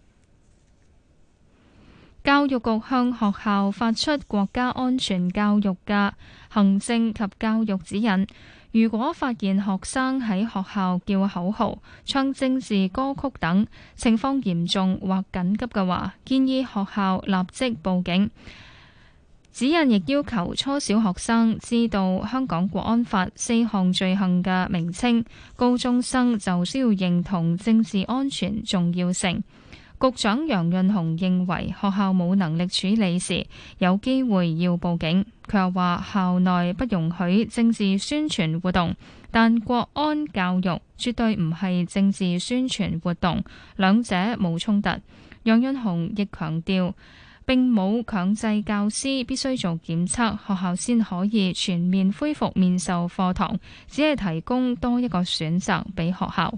教育局向學校發出國家安全教育嘅行政及教育指引，如果發現學生喺學校叫口號、唱政治歌曲等情況嚴重或緊急嘅話，建議學校立即報警。指引亦要求初小學生知道香港國安法四項罪行嘅名稱，高中生就需要認同政治安全重要性。局長楊潤雄認為學校冇能力處理時，有機會要報警。佢又話校內不容許政治宣傳活動，但國安教育絕對唔係政治宣傳活動，兩者冇衝突。楊潤雄亦強調， 並冇強制教師必須做檢測，學校先可以全面恢復面授課堂，只係提供多一個選擇俾學校。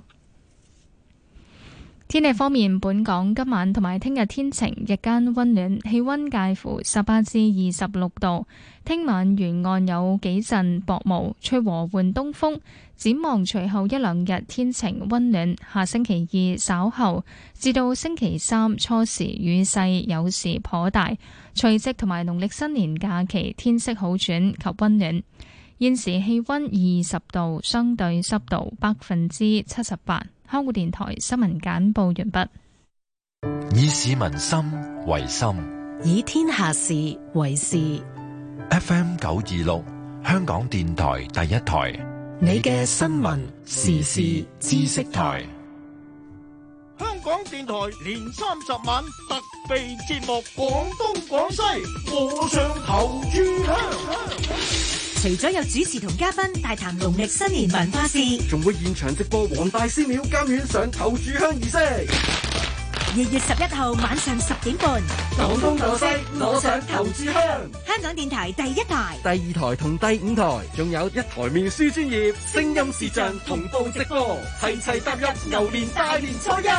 天氣方面，本港今晚同埋聽日天晴，日間溫暖，氣溫介乎十八至二十六度。聽晚沿岸有幾陣薄霧，吹和緩東風。展望隨後一兩日天晴溫暖，下星期二稍後至到星期三初時雨勢有時頗大，除夕同埋農曆新年假期天色好轉及溫暖。現時氣溫二十度，相對濕度百分之七十八。香港電台新聞簡報完畢。 以市民心為心， 以天下事為事。 F M 九二六，香港電台第一台， 你嘅新聞時事知識台。 香港電台年三十晚特備節目，廣東廣西，我想投注香。 除咗有主持同嘉賓大談農曆新年文化事， 仲會現場直播黃大仙廟監院上頭炷香儀式。 二月十一號晚上十點半， 廣東廣西，我想投炷香。 香港電台第一台、 第二台同第五台，仲有一台面書專業，聲音視像同步直播，齊齊踏入牛年大年初一。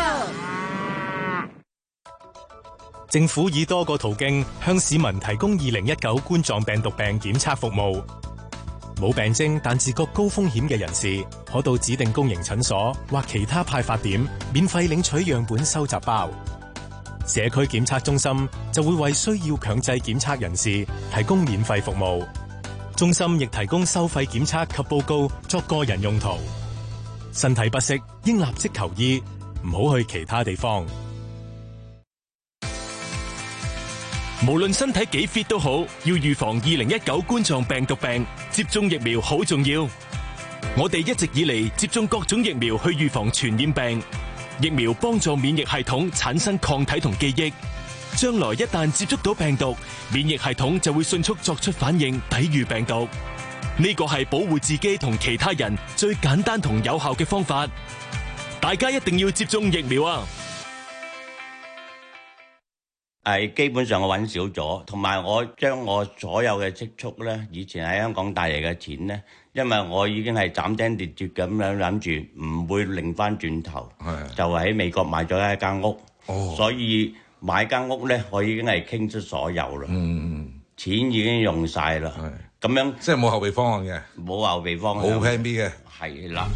政府以多個途徑向市民提供二零一九冠狀病毒病檢測服務。冇病徵但自覺高風險嘅人士，可到指定公營診所或其他派發點免費領取樣本收集包。社區檢測中心就會為需要強制檢測人士提供免費服務。中心亦提供收費檢測及報告作個人用途。身體不適應立即求醫，唔好去其他地方。 無論身體幾 fit 都好，要預防二零一九冠狀病毒病，接種疫苗好重要。我哋一直以嚟接種各種疫苗去預防傳染病，疫苗幫助免疫系統產生抗體同記憶，將來一旦接觸到病毒，免疫系統就會迅速作出反應，抵禦病毒。呢個係保護自己同其他人最簡單同有效嘅方法。大家一定要接種疫苗啊！ 係基本上我揾少咗，同埋我將我所有嘅積蓄咧，以前喺香港帶嚟嘅錢咧，因為我已經係斬釘截鐵咁樣諗住唔會擰翻轉頭，就喺美國買咗一間屋，哦、所以買間屋咧，我已經係傾出所有啦，嗯、錢已經用晒啦，咁樣即係冇後備方案嘅， 冇後備方案， 冇 plan B 嘅， 係啦。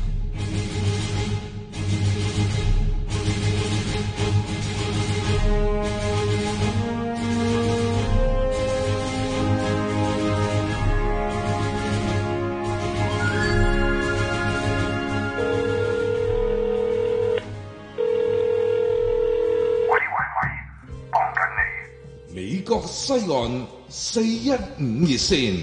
美國西岸四一五熱線，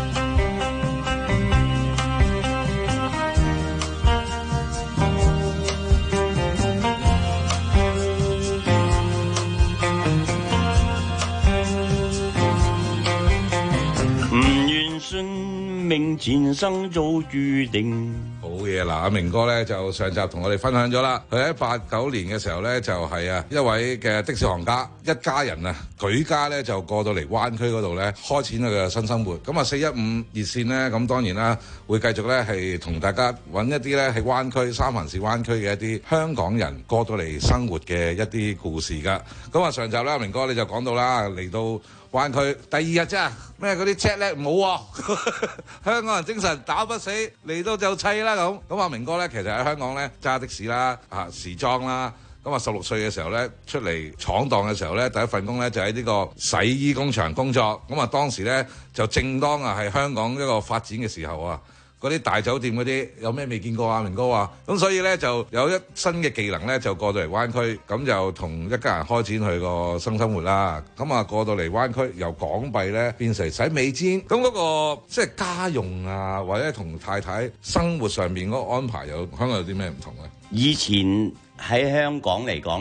唔願信命前生早注定。 好嘢嗱，阿明哥咧就上集同我哋分享咗啦，佢喺八九年嘅時候咧就係啊一位嘅的士行家，一家人啊舉家咧就過到嚟灣區嗰度咧開展佢嘅新生活。咁啊四一五熱線咧，咁當然啦會繼續咧係同大家揾一啲咧喺灣區三藩市灣區嘅一啲香港人過到嚟生活嘅一啲故事噶。咁啊上集咧，阿明哥你就講到啦，嚟到灣區第二日啫，咩嗰啲 jet lag 冇喎，香港人精神打不死，嚟到就砌啦咁。咁阿明哥咧，其實喺香港咧揸的士啦，啊時裝啦。咁啊十六歲嘅時候咧，出嚟闖蕩嘅時候咧，第一份工咧就喺呢個洗衣工場工作。咁啊當時咧就正當啊係香港一個發展嘅時候啊。嗰啲大酒店嗰啲有咩未見過啊？明哥話咁，所以咧就有一新嘅技能咧，就過到嚟灣區，咁就同一家人開展佢個新生活啦。咁啊過到嚟灣區，由港幣咧變成使美金，咁嗰個即係家用啊，或者同太太生活上面嗰個安排有香港有啲咩唔同咧？ 以前喺香港嚟講咧，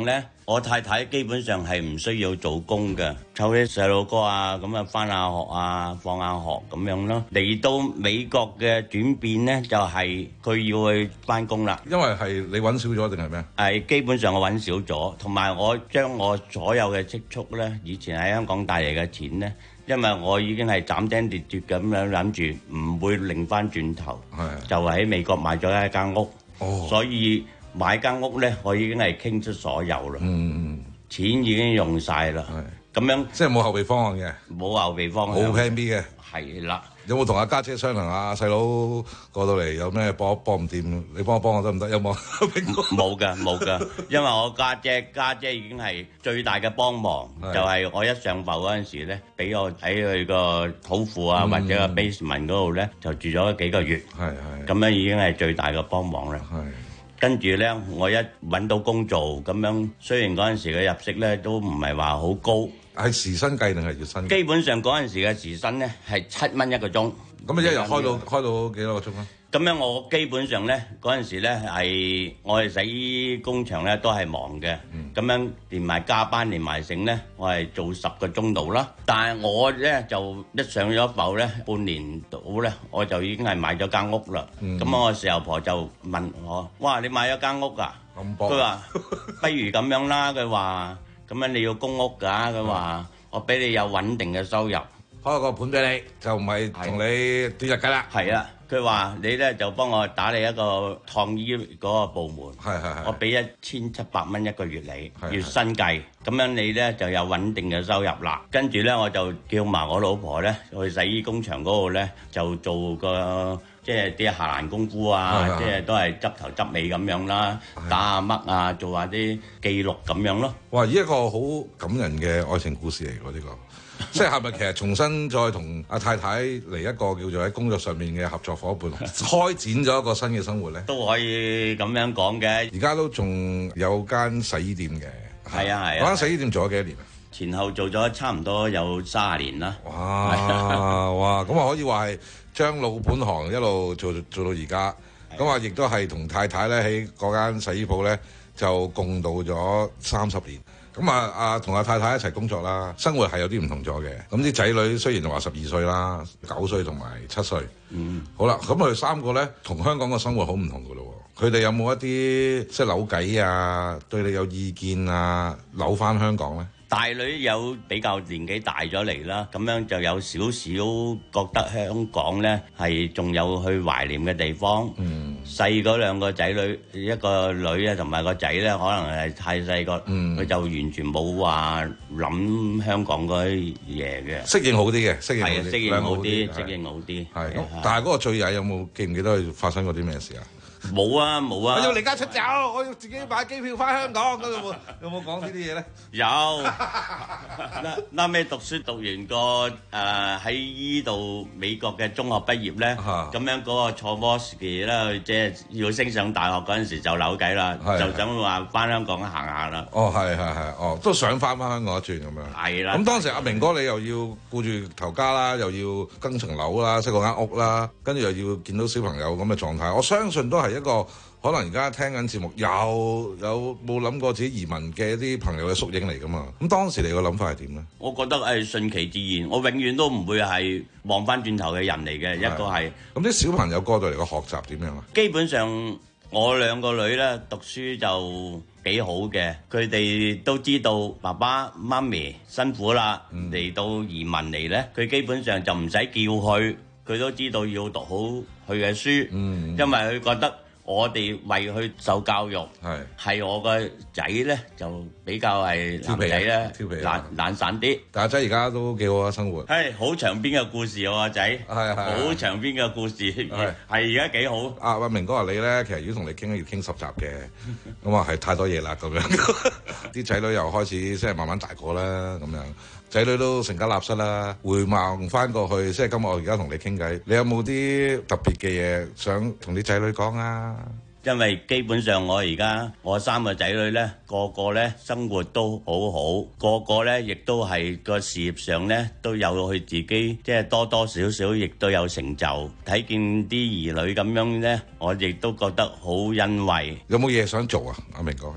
我太太基本上係唔需要做工嘅，湊啲細路哥啊，咁啊返下學啊，放下學咁樣咯。嚟到美國嘅轉變咧，就係佢要去返工啦。 因為係你揾少咗定係咩？ 係基本上我揾少咗，同埋我將我所有嘅積蓄咧，以前喺香港帶嚟嘅錢咧，因為我已經係斬釘截鐵咁樣諗住唔會擰翻轉頭，就喺美國買咗一間屋， 哦、 所以買間屋咧，我已經係傾出所有啦，嗯、錢已經用晒啦，咁樣即係冇後備方案嘅， 冇後備方案， 冇 plan B 嘅， 係啦。 有冇同阿家姐商量下？細佬過到嚟有咩幫幫唔掂？你幫我幫我得唔得？有冇？ 冇㗎，冇㗎，因為我家姐家姐已經係最大嘅幫忙，就係我一上埠嗰陣時咧，俾我喺佢個土庫啊、嗯、或者個 basement 嗰度咧，就住咗幾個月，係係，咁樣已經係最大嘅幫忙啦。係。跟住咧，我一揾到工做，咁樣雖然嗰陣時嘅入息咧都唔係話好高。 係時薪計定係月薪？ 基本上嗰陣時嘅時薪咧係七蚊一個鐘。 咁啊，一日開到開到幾多個鐘啊？ 咁樣我基本上咧嗰陣時咧係我哋洗衣工場咧都係忙嘅。咁、嗯、樣連埋加班連埋剩咧，我係做十個鐘度啦。但係我咧就一上咗埠咧，半年度咧我就已經係買咗間屋啦。咁、嗯、我時候婆就問我：哇，你買咗間屋啊？佢話不如咁樣啦。佢話。咁樣你要公屋㗎，佢話我俾你有穩定嘅收入， 開個盤俾你，就唔係同你短日計啦。 係啦，佢話你咧就幫我打理一個燙衣嗰個部門，係係係，我俾一千七百蚊一個月你，月薪計，咁樣你咧就有穩定嘅收入啦。跟住咧我就叫埋我老婆咧去洗衣工場嗰度咧就做個。即係啲下欄功夫啊，即係都係執頭執尾咁樣啦，打下乜啊，做下啲記錄咁樣咯。 哇！呢一個好感人嘅愛情故事嚟㗎，呢個即係係咪其實重新再同阿太太嚟一個叫做喺工作上面嘅合作伙伴，開展咗一個新嘅生活咧？ 都可以咁樣講嘅。 而家都仲有間洗衣店嘅。 係啊係啊。 嗰間洗衣店做咗幾多年啊？ 前後做咗差唔多有三十年啦。 哇哇！咁啊可以話係。將老本行一路做做到而家，咁啊亦都係同太太咧喺嗰間洗衣鋪咧就共度咗三十年。咁啊啊同阿太太一齊工作啦，生活係有啲唔同咗嘅。咁啲仔女雖然話十二歲啦、九歲同埋七歲，嗯，好啦，咁佢哋三個咧同香港嘅生活好唔同噶咯。佢哋有冇一啲即係扭計啊？對你有意見啊？扭翻香港咧？ 大女有比較年紀大咗嚟啦，咁樣就有少少覺得香港呢係仲有去懷念嘅地方。嗯，細嗰兩個仔女，一個女啊同埋個仔呢，可能係太細個，佢、嗯、就完全冇話諗香港嗰啲嘢嘅。 適應好啲嘅，適應好啲， 適應好啲，適應好啲。 係，但係嗰個最曳有冇記唔記得佢發生過啲咩事啊？ 冇啊冇啊！ 我要離家出走，我要自己買機票翻香港。咁有冇有冇講呢啲嘢咧？ 有。啱啱讀書讀完個誒喺依度美國嘅中學畢業咧，咁樣嗰個坐 Voski 咧，即係要升上大學嗰陣時就扭計啦，就想話翻香港行下啦。 哦，係係係，哦，都想翻翻香港一轉咁樣。 係啦。 咁當時阿明哥你又要顧住頭家啦，又要更層樓啦，識嗰間屋啦，跟住又要見到小朋友咁嘅狀態，我相信都係一個可能而家聽緊節目有有冇諗過自己移民嘅一啲朋友嘅縮影嚟㗎嘛？咁當時你個諗法係點咧？ 我覺得係順其自然，我永遠都唔會係望翻轉頭嘅人嚟嘅。一個係咁啲小朋友過到嚟個學習點樣啊？ 基本上我兩個女咧讀書就幾好嘅，佢哋都知道爸爸媽咪辛苦啦，嚟、嗯、到移民嚟咧，佢基本上就唔使叫佢，佢都知道要讀好佢嘅書，嗯、因為佢覺得我哋為佢受教育，係係我個仔咧就比較係男仔咧，懶懶散啲。 但係仔而家都幾好啊，生活。 係好長篇嘅故事，我個仔係好長篇嘅故事，係而家幾好。 阿阿明哥話你咧，其實如果同你傾要傾十集嘅，咁啊係太多嘢啦咁樣。啲仔女又開始即係慢慢大個啦，咁樣。仔女都成家立室啦，回望翻過去，即係今日我而家同你傾偈，你有冇啲特別嘅嘢想同啲仔女講啊？ 因為基本上我而家我三個仔女呢，個個呢生活都好好，個個呢亦都係個事業上呢都有佢自己，即係多多少少亦都有成就。睇見啲兒女咁樣呢，我亦都覺得好欣慰。 有冇嘢想做啊？阿明哥而家？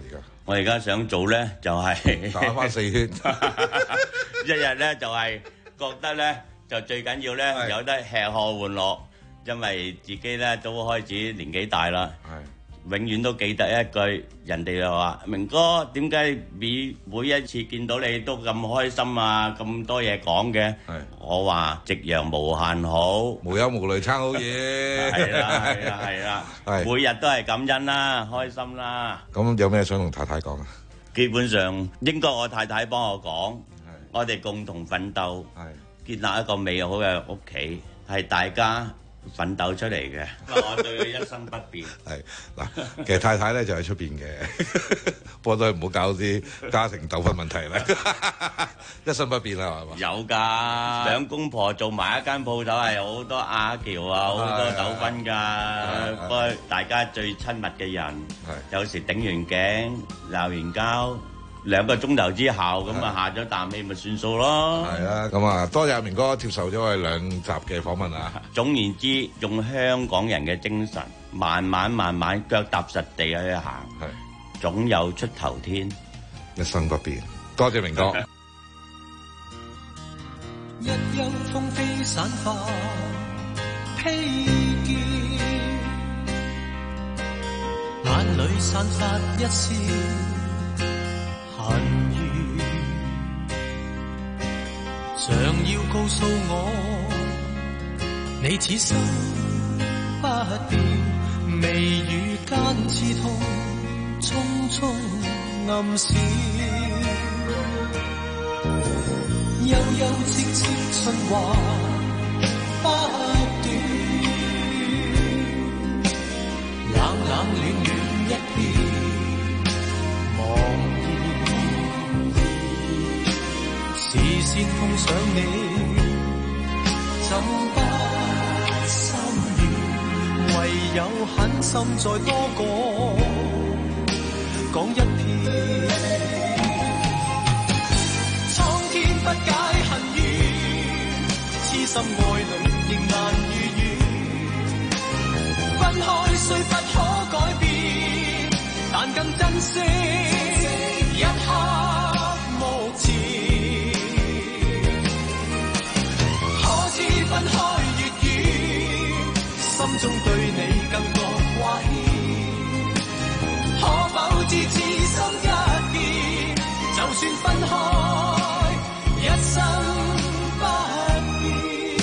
我而家想做咧就係打返四圈， 一日咧就係覺得咧就最緊要咧有得吃喝玩樂，因為自己咧都開始年紀大啦。永遠都記得一句，人哋就話：明哥點解每每一次見到你都咁開心啊，咁多嘢講嘅？我話夕陽無限好， 無憂無慮餐好嘢。 係啦係啦係啦，每日都係感恩啦，開心啦。 咁有咩想同太太講啊？ 基本上應該我太太幫我講，我哋共同奮鬥，建立一個美好嘅屋企，係大家奮鬥出嚟嘅，我對佢一生不變。 係嗱，其實太太咧就喺出邊嘅，不過都係唔好搞啲家庭糾紛問題啦，一生不變啦，係嘛？ 有㗎，兩公婆做埋一間鋪頭係好多拗撬啊，好多糾紛㗎。不過大家最親密嘅人，有時頂完頸、鬧完交。兩個鐘頭之後咁啊，下咗啖氣咪算數咯。 係啊，咁啊，多謝阿明哥接受咗我哋兩集嘅訪問啊。 總言之，用香港人嘅精神，慢慢慢慢腳踏實地去行，總有出頭天， 一生不變。多謝明哥。 一休風飛散發披肩，眼裏散發一絲恨意，想要告訴我，你此生不變，眉宇間刺痛，匆匆暗閃，悠悠戚戚春華不斷，冷冷暖暖一片。視線碰上你，怎不心軟？唯有狠心再多講講一遍。蒼天不解恨怨，痴心愛侶仍難如願。分開雖不可改變，但更珍惜一刻目前。分開越遠，心中對你更覺掛牽。可否知此心一變，就算分開，一生不變。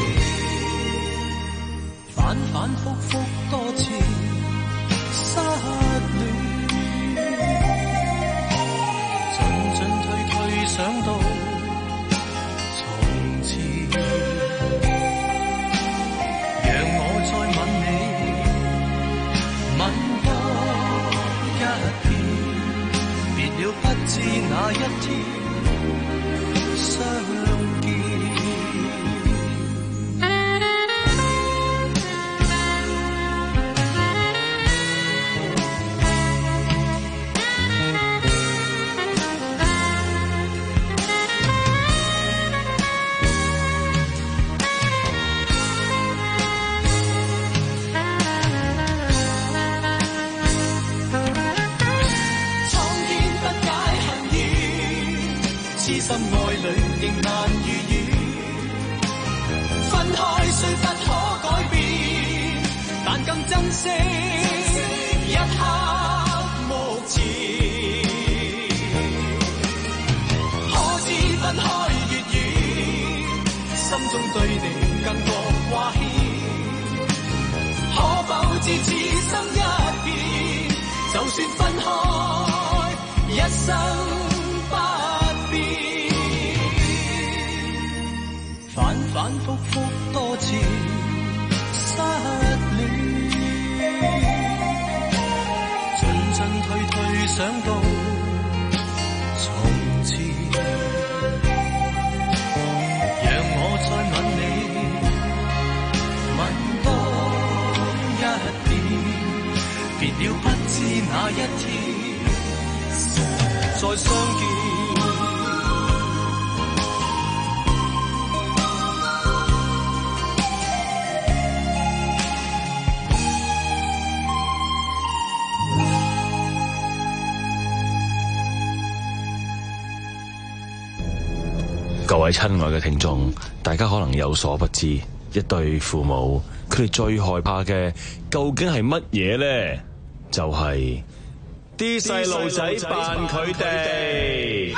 反反覆覆多次失戀，進進退退想到從前。不知哪一天相見。心愛侶仍難如願，分開雖不可改變，但更珍惜一刻目前。可知分開越遠，心中對你更覺掛牽。可否知此心一變，就算分開，一生反反覆覆多次失戀，進進退退想到從前，讓我再吻你，吻多一遍，別了不知哪一天再相見。 各位親愛嘅聽眾，大家可能有所不知，一對父母佢哋最害怕嘅究竟係乜嘢呢？就係啲細路仔扮佢哋。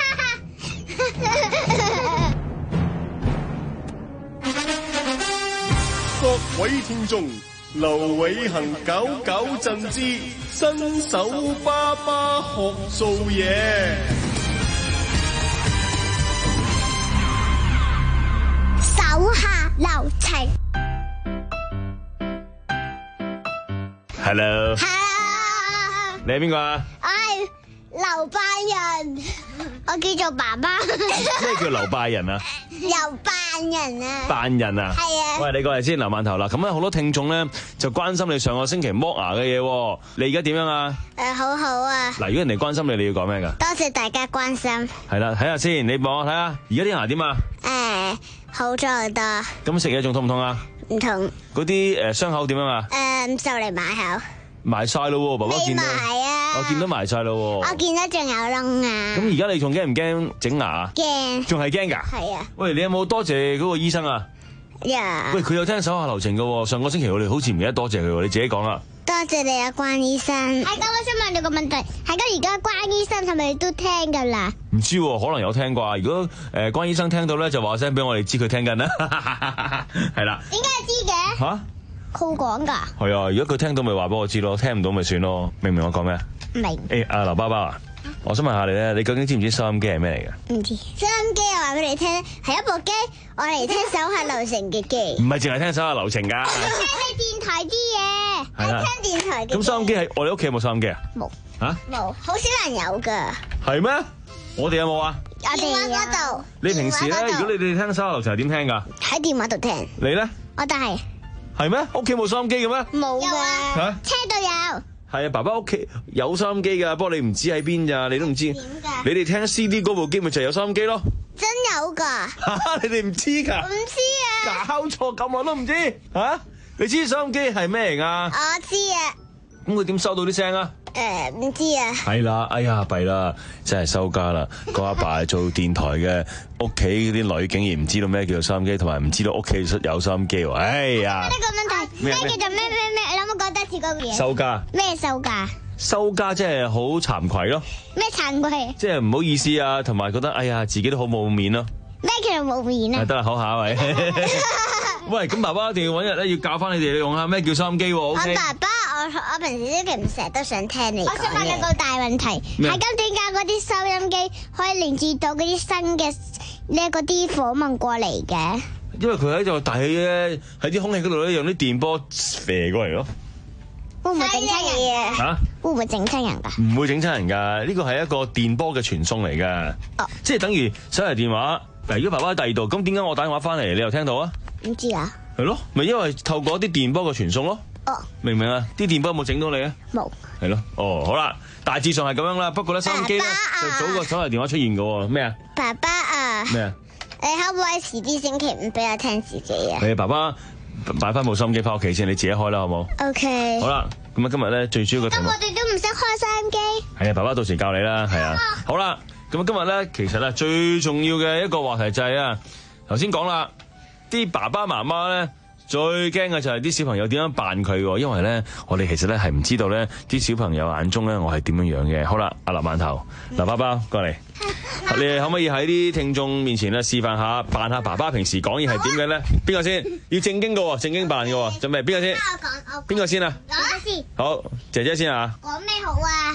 各位聽眾，劉偉恒搞搞震之新手爸爸學做嘢。 手下留情。 Hello。 Hello。 你係邊個啊？ 我係劉拜人，我叫做爸爸。 咩叫劉拜人啊？ 劉扮人啊。 扮人啊？ 係啊。 喂，你過嚟先，劉饅頭啦。咁咧好多聽眾咧就關心你上個星期剝牙嘅嘢，你而家點樣啊？ 誒、呃，好好啊。 嗱，如果人哋關心你，你要講咩噶？ 多謝大家關心。 係啦，睇下先，你望我睇下，而家啲牙點啊？ 誒、呃，好咗好多。 咁食嘢仲痛唔痛啊？ 唔痛。 嗰啲誒傷口點樣啊？ 誒、呃，就嚟埋口。 埋晒咯，爸爸見到。 埋啊！ 我見到埋晒咯。 我見到仲有窿啊！ 咁而家你仲驚唔驚整牙啊？ 驚。 仲係驚噶？ 係啊。 喂，你有冇多謝嗰個醫生啊？ 有。Yeah. 喂，佢有聽手下留情噶，上個星期我哋好似唔記得多謝佢，你自己講啦。 多謝你啊，關醫生。係咁，我想問你個問題，係咁而家關醫生係咪都聽噶啦？ 唔知，可能有聽啩。如果誒、呃、關醫生聽到咧，就話聲俾我哋知佢聽緊啦。係啦。點解你知嘅？吓？佢講噶。 係啊，如果佢聽到咪話俾我知咯，聽唔到咪算咯。明唔明我講咩？ 明。 誒，阿劉包包啊，我想問下你咧，你究竟知唔知收音機係咩嚟嘅？ 唔知。收音機我話俾你聽咧，係一部機，我嚟聽手下留情嘅機。 唔係淨係聽手下留情噶。 我聽你電台啲嘢。係啦。聽電台嘅。 咁收音機係我哋屋企有冇收音機啊？ 冇。 吓？ 冇，好少人有噶。 係咩？我哋有冇啊？ 我哋嗰度。 你平時咧，如果你哋聽手下留情係點聽噶？ 喺電話度聽。 你咧？ 我都係。 係咩？屋企冇收音機嘅咩？ 冇啊。 吓？ 車度有。 係啊，爸爸屋企有收音機噶，不過你唔知喺邊咋，你都唔知。 點噶？ 你哋聽 C D 嗰部機咪就係有收音機咯。 真有噶？ 你哋唔知噶？ 唔知啊。 搞錯，咁我都唔知。吓、啊？你知收音機係咩嚟噶？ 我知啊。 咁佢點收到啲聲啊？ 誒、呃，唔知啊。 係啦，哎呀，弊啦，真係收家啦。個阿爸係做電台嘅，屋企啲女竟然唔知道咩叫做收音機，同埋唔知道屋企有收音機喎。哎呀！ 呢個問題咩叫做咩咩咩？你有冇覺得似嗰個嘢？ 收家。咩收家？ 收家即係好慚愧咯。 咩慚愧？ 即係唔好意思啊，同埋覺得哎呀自己都好冇面咯。 咩叫做冇面啊？ 得啦，好下喂。喂，咁爸爸一定要揾日咧，要教翻你哋用下咩叫收音機喎。 我爸爸，我我平時都唔成日都想聽你講嘢。我想問你個大問題，係咁點解嗰啲收音機可以連接到嗰啲新嘅咧嗰啲訪問過嚟嘅？ 因為佢喺度大氣咧，喺啲空氣嗰度咧，用啲電波射過嚟咯。 會唔會整親人啊？嚇？會唔會整親人㗎？ 唔會整親人㗎，呢個係一個電波嘅傳送嚟㗎。哦，即係等於手提電話。嗱，如果爸爸喺第二度，咁點解我打電話翻嚟，你又聽到啊？ 唔知啊。係咯，咪因為透過啲電波嘅傳送咯。哦。明唔明啊？啲電波有冇整到你啊？冇。係咯。哦，好啦，大致上係咁樣啦。不過咧，收音機咧就早過手提電話出現㗎喎。咩啊？ 爸爸啊。 咩啊？ 你可唔可以遲啲星期五俾我聽自己啊？ 你爸爸買翻部收音機翻屋企先，你自己開啦，好冇 ？OK。 好啦，咁啊今日咧最主要嘅題目。 咁我哋都唔識開收音機。 係啊，爸爸到時教你啦，係啊。好啦。咁啊，今日咧，其實咧最重要嘅一個話題就係啊，頭先講啦，啲爸爸媽媽咧最驚嘅就係啲小朋友點樣扮佢喎，因為咧我哋其實咧係唔知道咧啲小朋友眼中咧我係點樣樣嘅。好啦，阿劉饅頭、劉包包過嚟，你哋可唔可以喺啲聽眾面前咧示範下扮下爸爸平時講嘢係點嘅咧？邊個先？要正經嘅喎，正經扮嘅喎，準備邊個先？ 我講， 邊個先啊？ 我先。 好，姐姐先啊。 講咩好啊？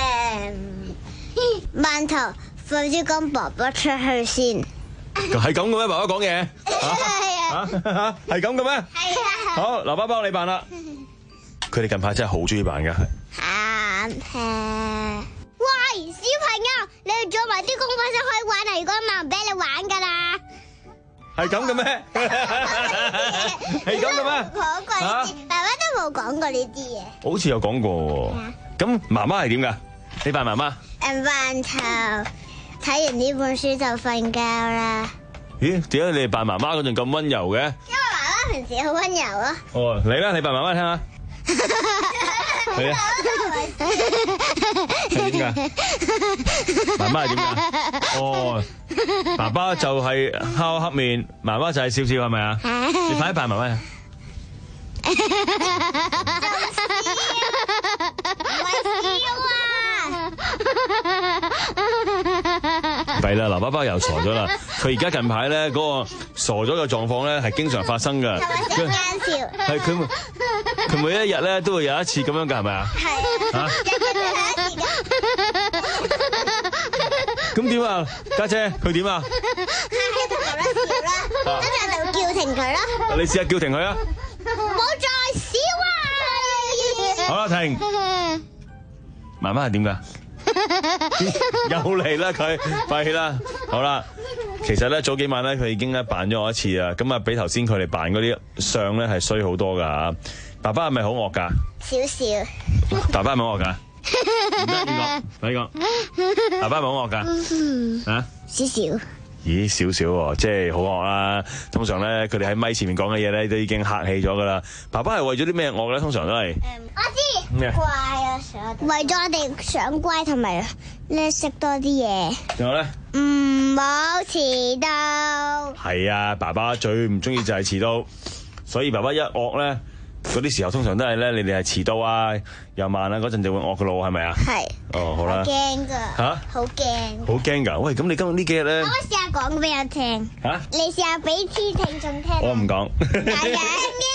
誒，饅頭。快啲跟爸爸出去先。 係咁嘅咩？爸爸講嘢。係啊。嚇係咁嘅咩？係啊。好，劉包包你扮啦。佢哋近排真係好中意扮㗎。 喊屁！喂，小朋友，你哋做埋啲功課先可以玩啊！如果唔係唔俾你玩㗎啦。 係咁嘅咩？係咁嘅咩？ 講過呢啲，爸爸都冇講過呢啲嘢。 好似有講過喎。咁媽媽係點㗎？你扮媽媽？ 誒，饅頭。睇完呢本書就瞓覺啦。 咦？點解你哋扮媽媽嗰陣咁溫柔嘅？ 因為媽媽平時好溫柔啊。 哦，嚟啦，你扮媽媽聽下。係啊。係點㗎？媽媽係點㗎？哦， 爸爸就係烤黑面，媽媽就係笑笑，係咪啊？你快啲扮媽媽啊！弊啦，嗱，爸爸又傻咗啦。佢而家近排咧嗰個傻咗嘅狀況咧係經常發生㗎。 係咪奸笑？ 係佢佢每一日咧都會有一次咁樣㗎，係咪啊？係。嚇？咁點啊，家姐佢點啊？ 喺度咁樣笑啦，跟住我就會叫停佢啦。 你試下叫停佢啊！ 唔好再笑啊！ 好啦，停。媽媽係點㗎？又嚟啦佢，廢啦。好啦，其實咧早幾晚咧佢已經咧扮咗我一次啊，咁啊比頭先佢哋扮嗰啲相咧係衰好多㗎嚇。爸爸係咪好惡㗎？ 少少。 爸爸係咪好惡㗎？唔得，呢個，呢個，爸爸係咪好惡㗎？啊？ 少少。 咦，少少喎，即係好惡啦。通常咧，佢哋喺咪前面講嘅嘢咧，都已經客氣咗噶啦。爸爸係為咗啲咩惡咧？通常都係， 我知咩？乖啊，想為咗我哋想乖同埋咧識多啲嘢。 仲有咧？ 唔好遲到。 係啊，爸爸最唔中意就係遲到，所以爸爸一惡咧，嗰啲時候通常都係咧，你哋係遲到啊，又慢啊，嗰陣就會惡噶咯，係咪啊？係。哦，好啦。 驚噶。吓？好驚。 好驚㗎！喂，咁你今日呢幾日咧？ 我試下講俾我聽。嚇？你試下俾啲聽眾聽。 我唔講。 係啊。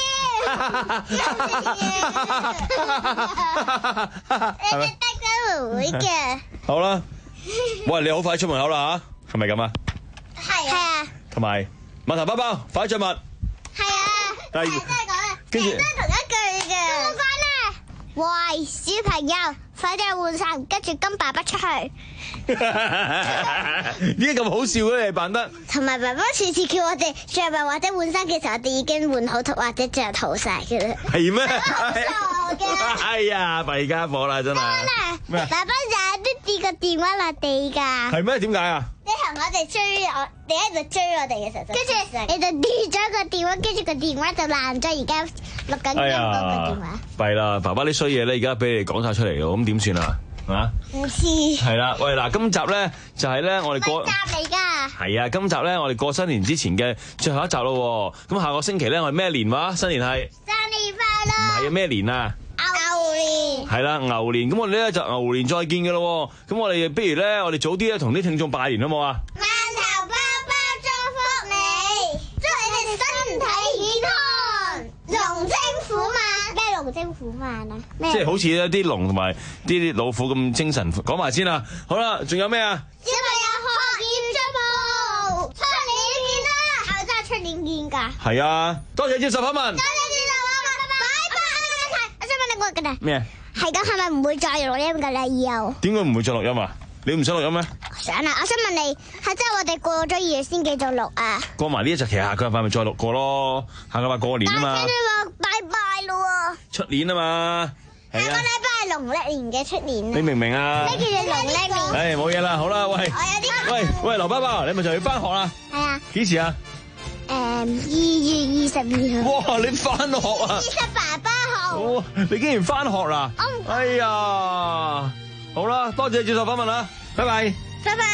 你得得會嘅。好啦， 喂，你好快出門口啦嚇，係咪咁啊？ 係啊。同埋襪頭包包，快著襪。 係啊。 係。真係講啦。跟住。都係同一句嘅。咁我翻咧。喂，小朋友，快啲去換衫，跟住跟爸爸出去。點解咁好笑嘅？你扮得。同埋爸爸次次叫我哋着襪或者換衫嘅時候，我哋已經換好套或者着好晒嘅啦。係咩？傻嘅。哎呀，弊家伙啦，真係。咩？爸爸成日都跌個電話落地㗎。係咩？點解啊？你同我哋追我，你喺度追我哋嘅時候，跟住你就跌咗個電話，跟住個電話就爛咗，而家錄緊音嗰個電話。弊啦，爸爸啲衰嘢咧，而家俾你講晒出嚟咯，咁點算啊？啊？唔知。係啦，喂嗱，今集咧就係咧我哋過集嚟㗎。係啊，今集咧我哋過新年之前嘅最後一集咯。咁下個星期咧我哋咩年話？新年係。新年快樂。唔係啊，咩年啊？牛年。係啦，牛年。咁我哋咧就牛年再見嘅咯。咁我哋不如咧，我哋早啲咧同啲聽眾拜年好冇啊？饅頭包包祝福你，祝你哋身體健康，龍精虎猛。咩龍精虎猛啊？即係好似一啲龍同埋啲老虎咁精神。講埋先啦。好啦，仲有咩啊？小朋友學業進步，出年見啦！我真係出年見㗎。係啊，多謝接受訪問。多謝接受訪問，拜拜。我想問你個嘅咩？係咁，係咪唔會再錄音㗎啦？以後點解唔會再錄音啊？你唔想錄音咩？想啊！我想問你，係即係我哋過咗二月先繼續錄啊？過埋呢一集，其實下個禮拜咪再錄過咯。下個禮拜過年啊嘛。但係你話拜拜咯喎。出年啊嘛。下個禮拜係農曆年嘅出年啊。你明唔明啊？咩叫做農曆年？誒，冇嘢啦，好啦，喂。我有啲。喂喂，劉爸爸，你咪就要翻學啦？係啊。幾時啊？誒，二月二十二號。哇！你翻學啊？二十爸爸號。哇！你竟然翻學啦？哎呀！好啦，多謝接受訪問啦，拜拜。拜拜。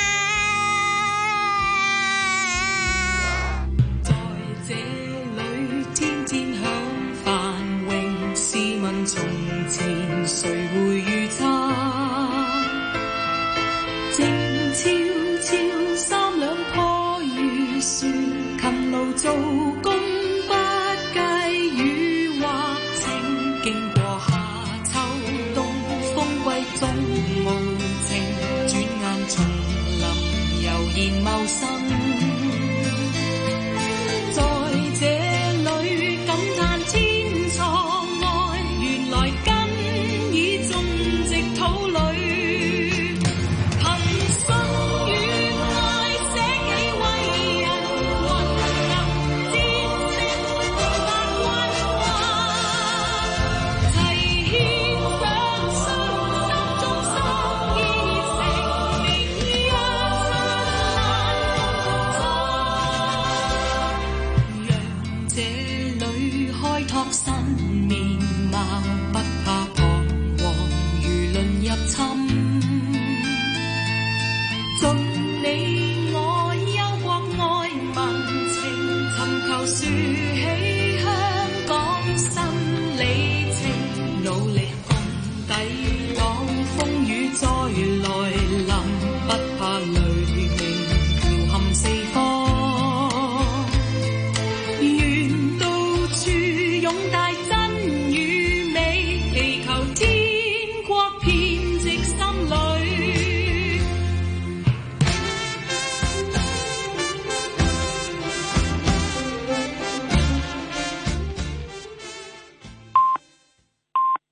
在這裏天天享繁榮，試問從前誰會預測？靜悄悄三兩棵雨樹，勤勞做工不計雨或晴，經過夏秋冬，風季中無情，轉眼叢林悠然茂盛。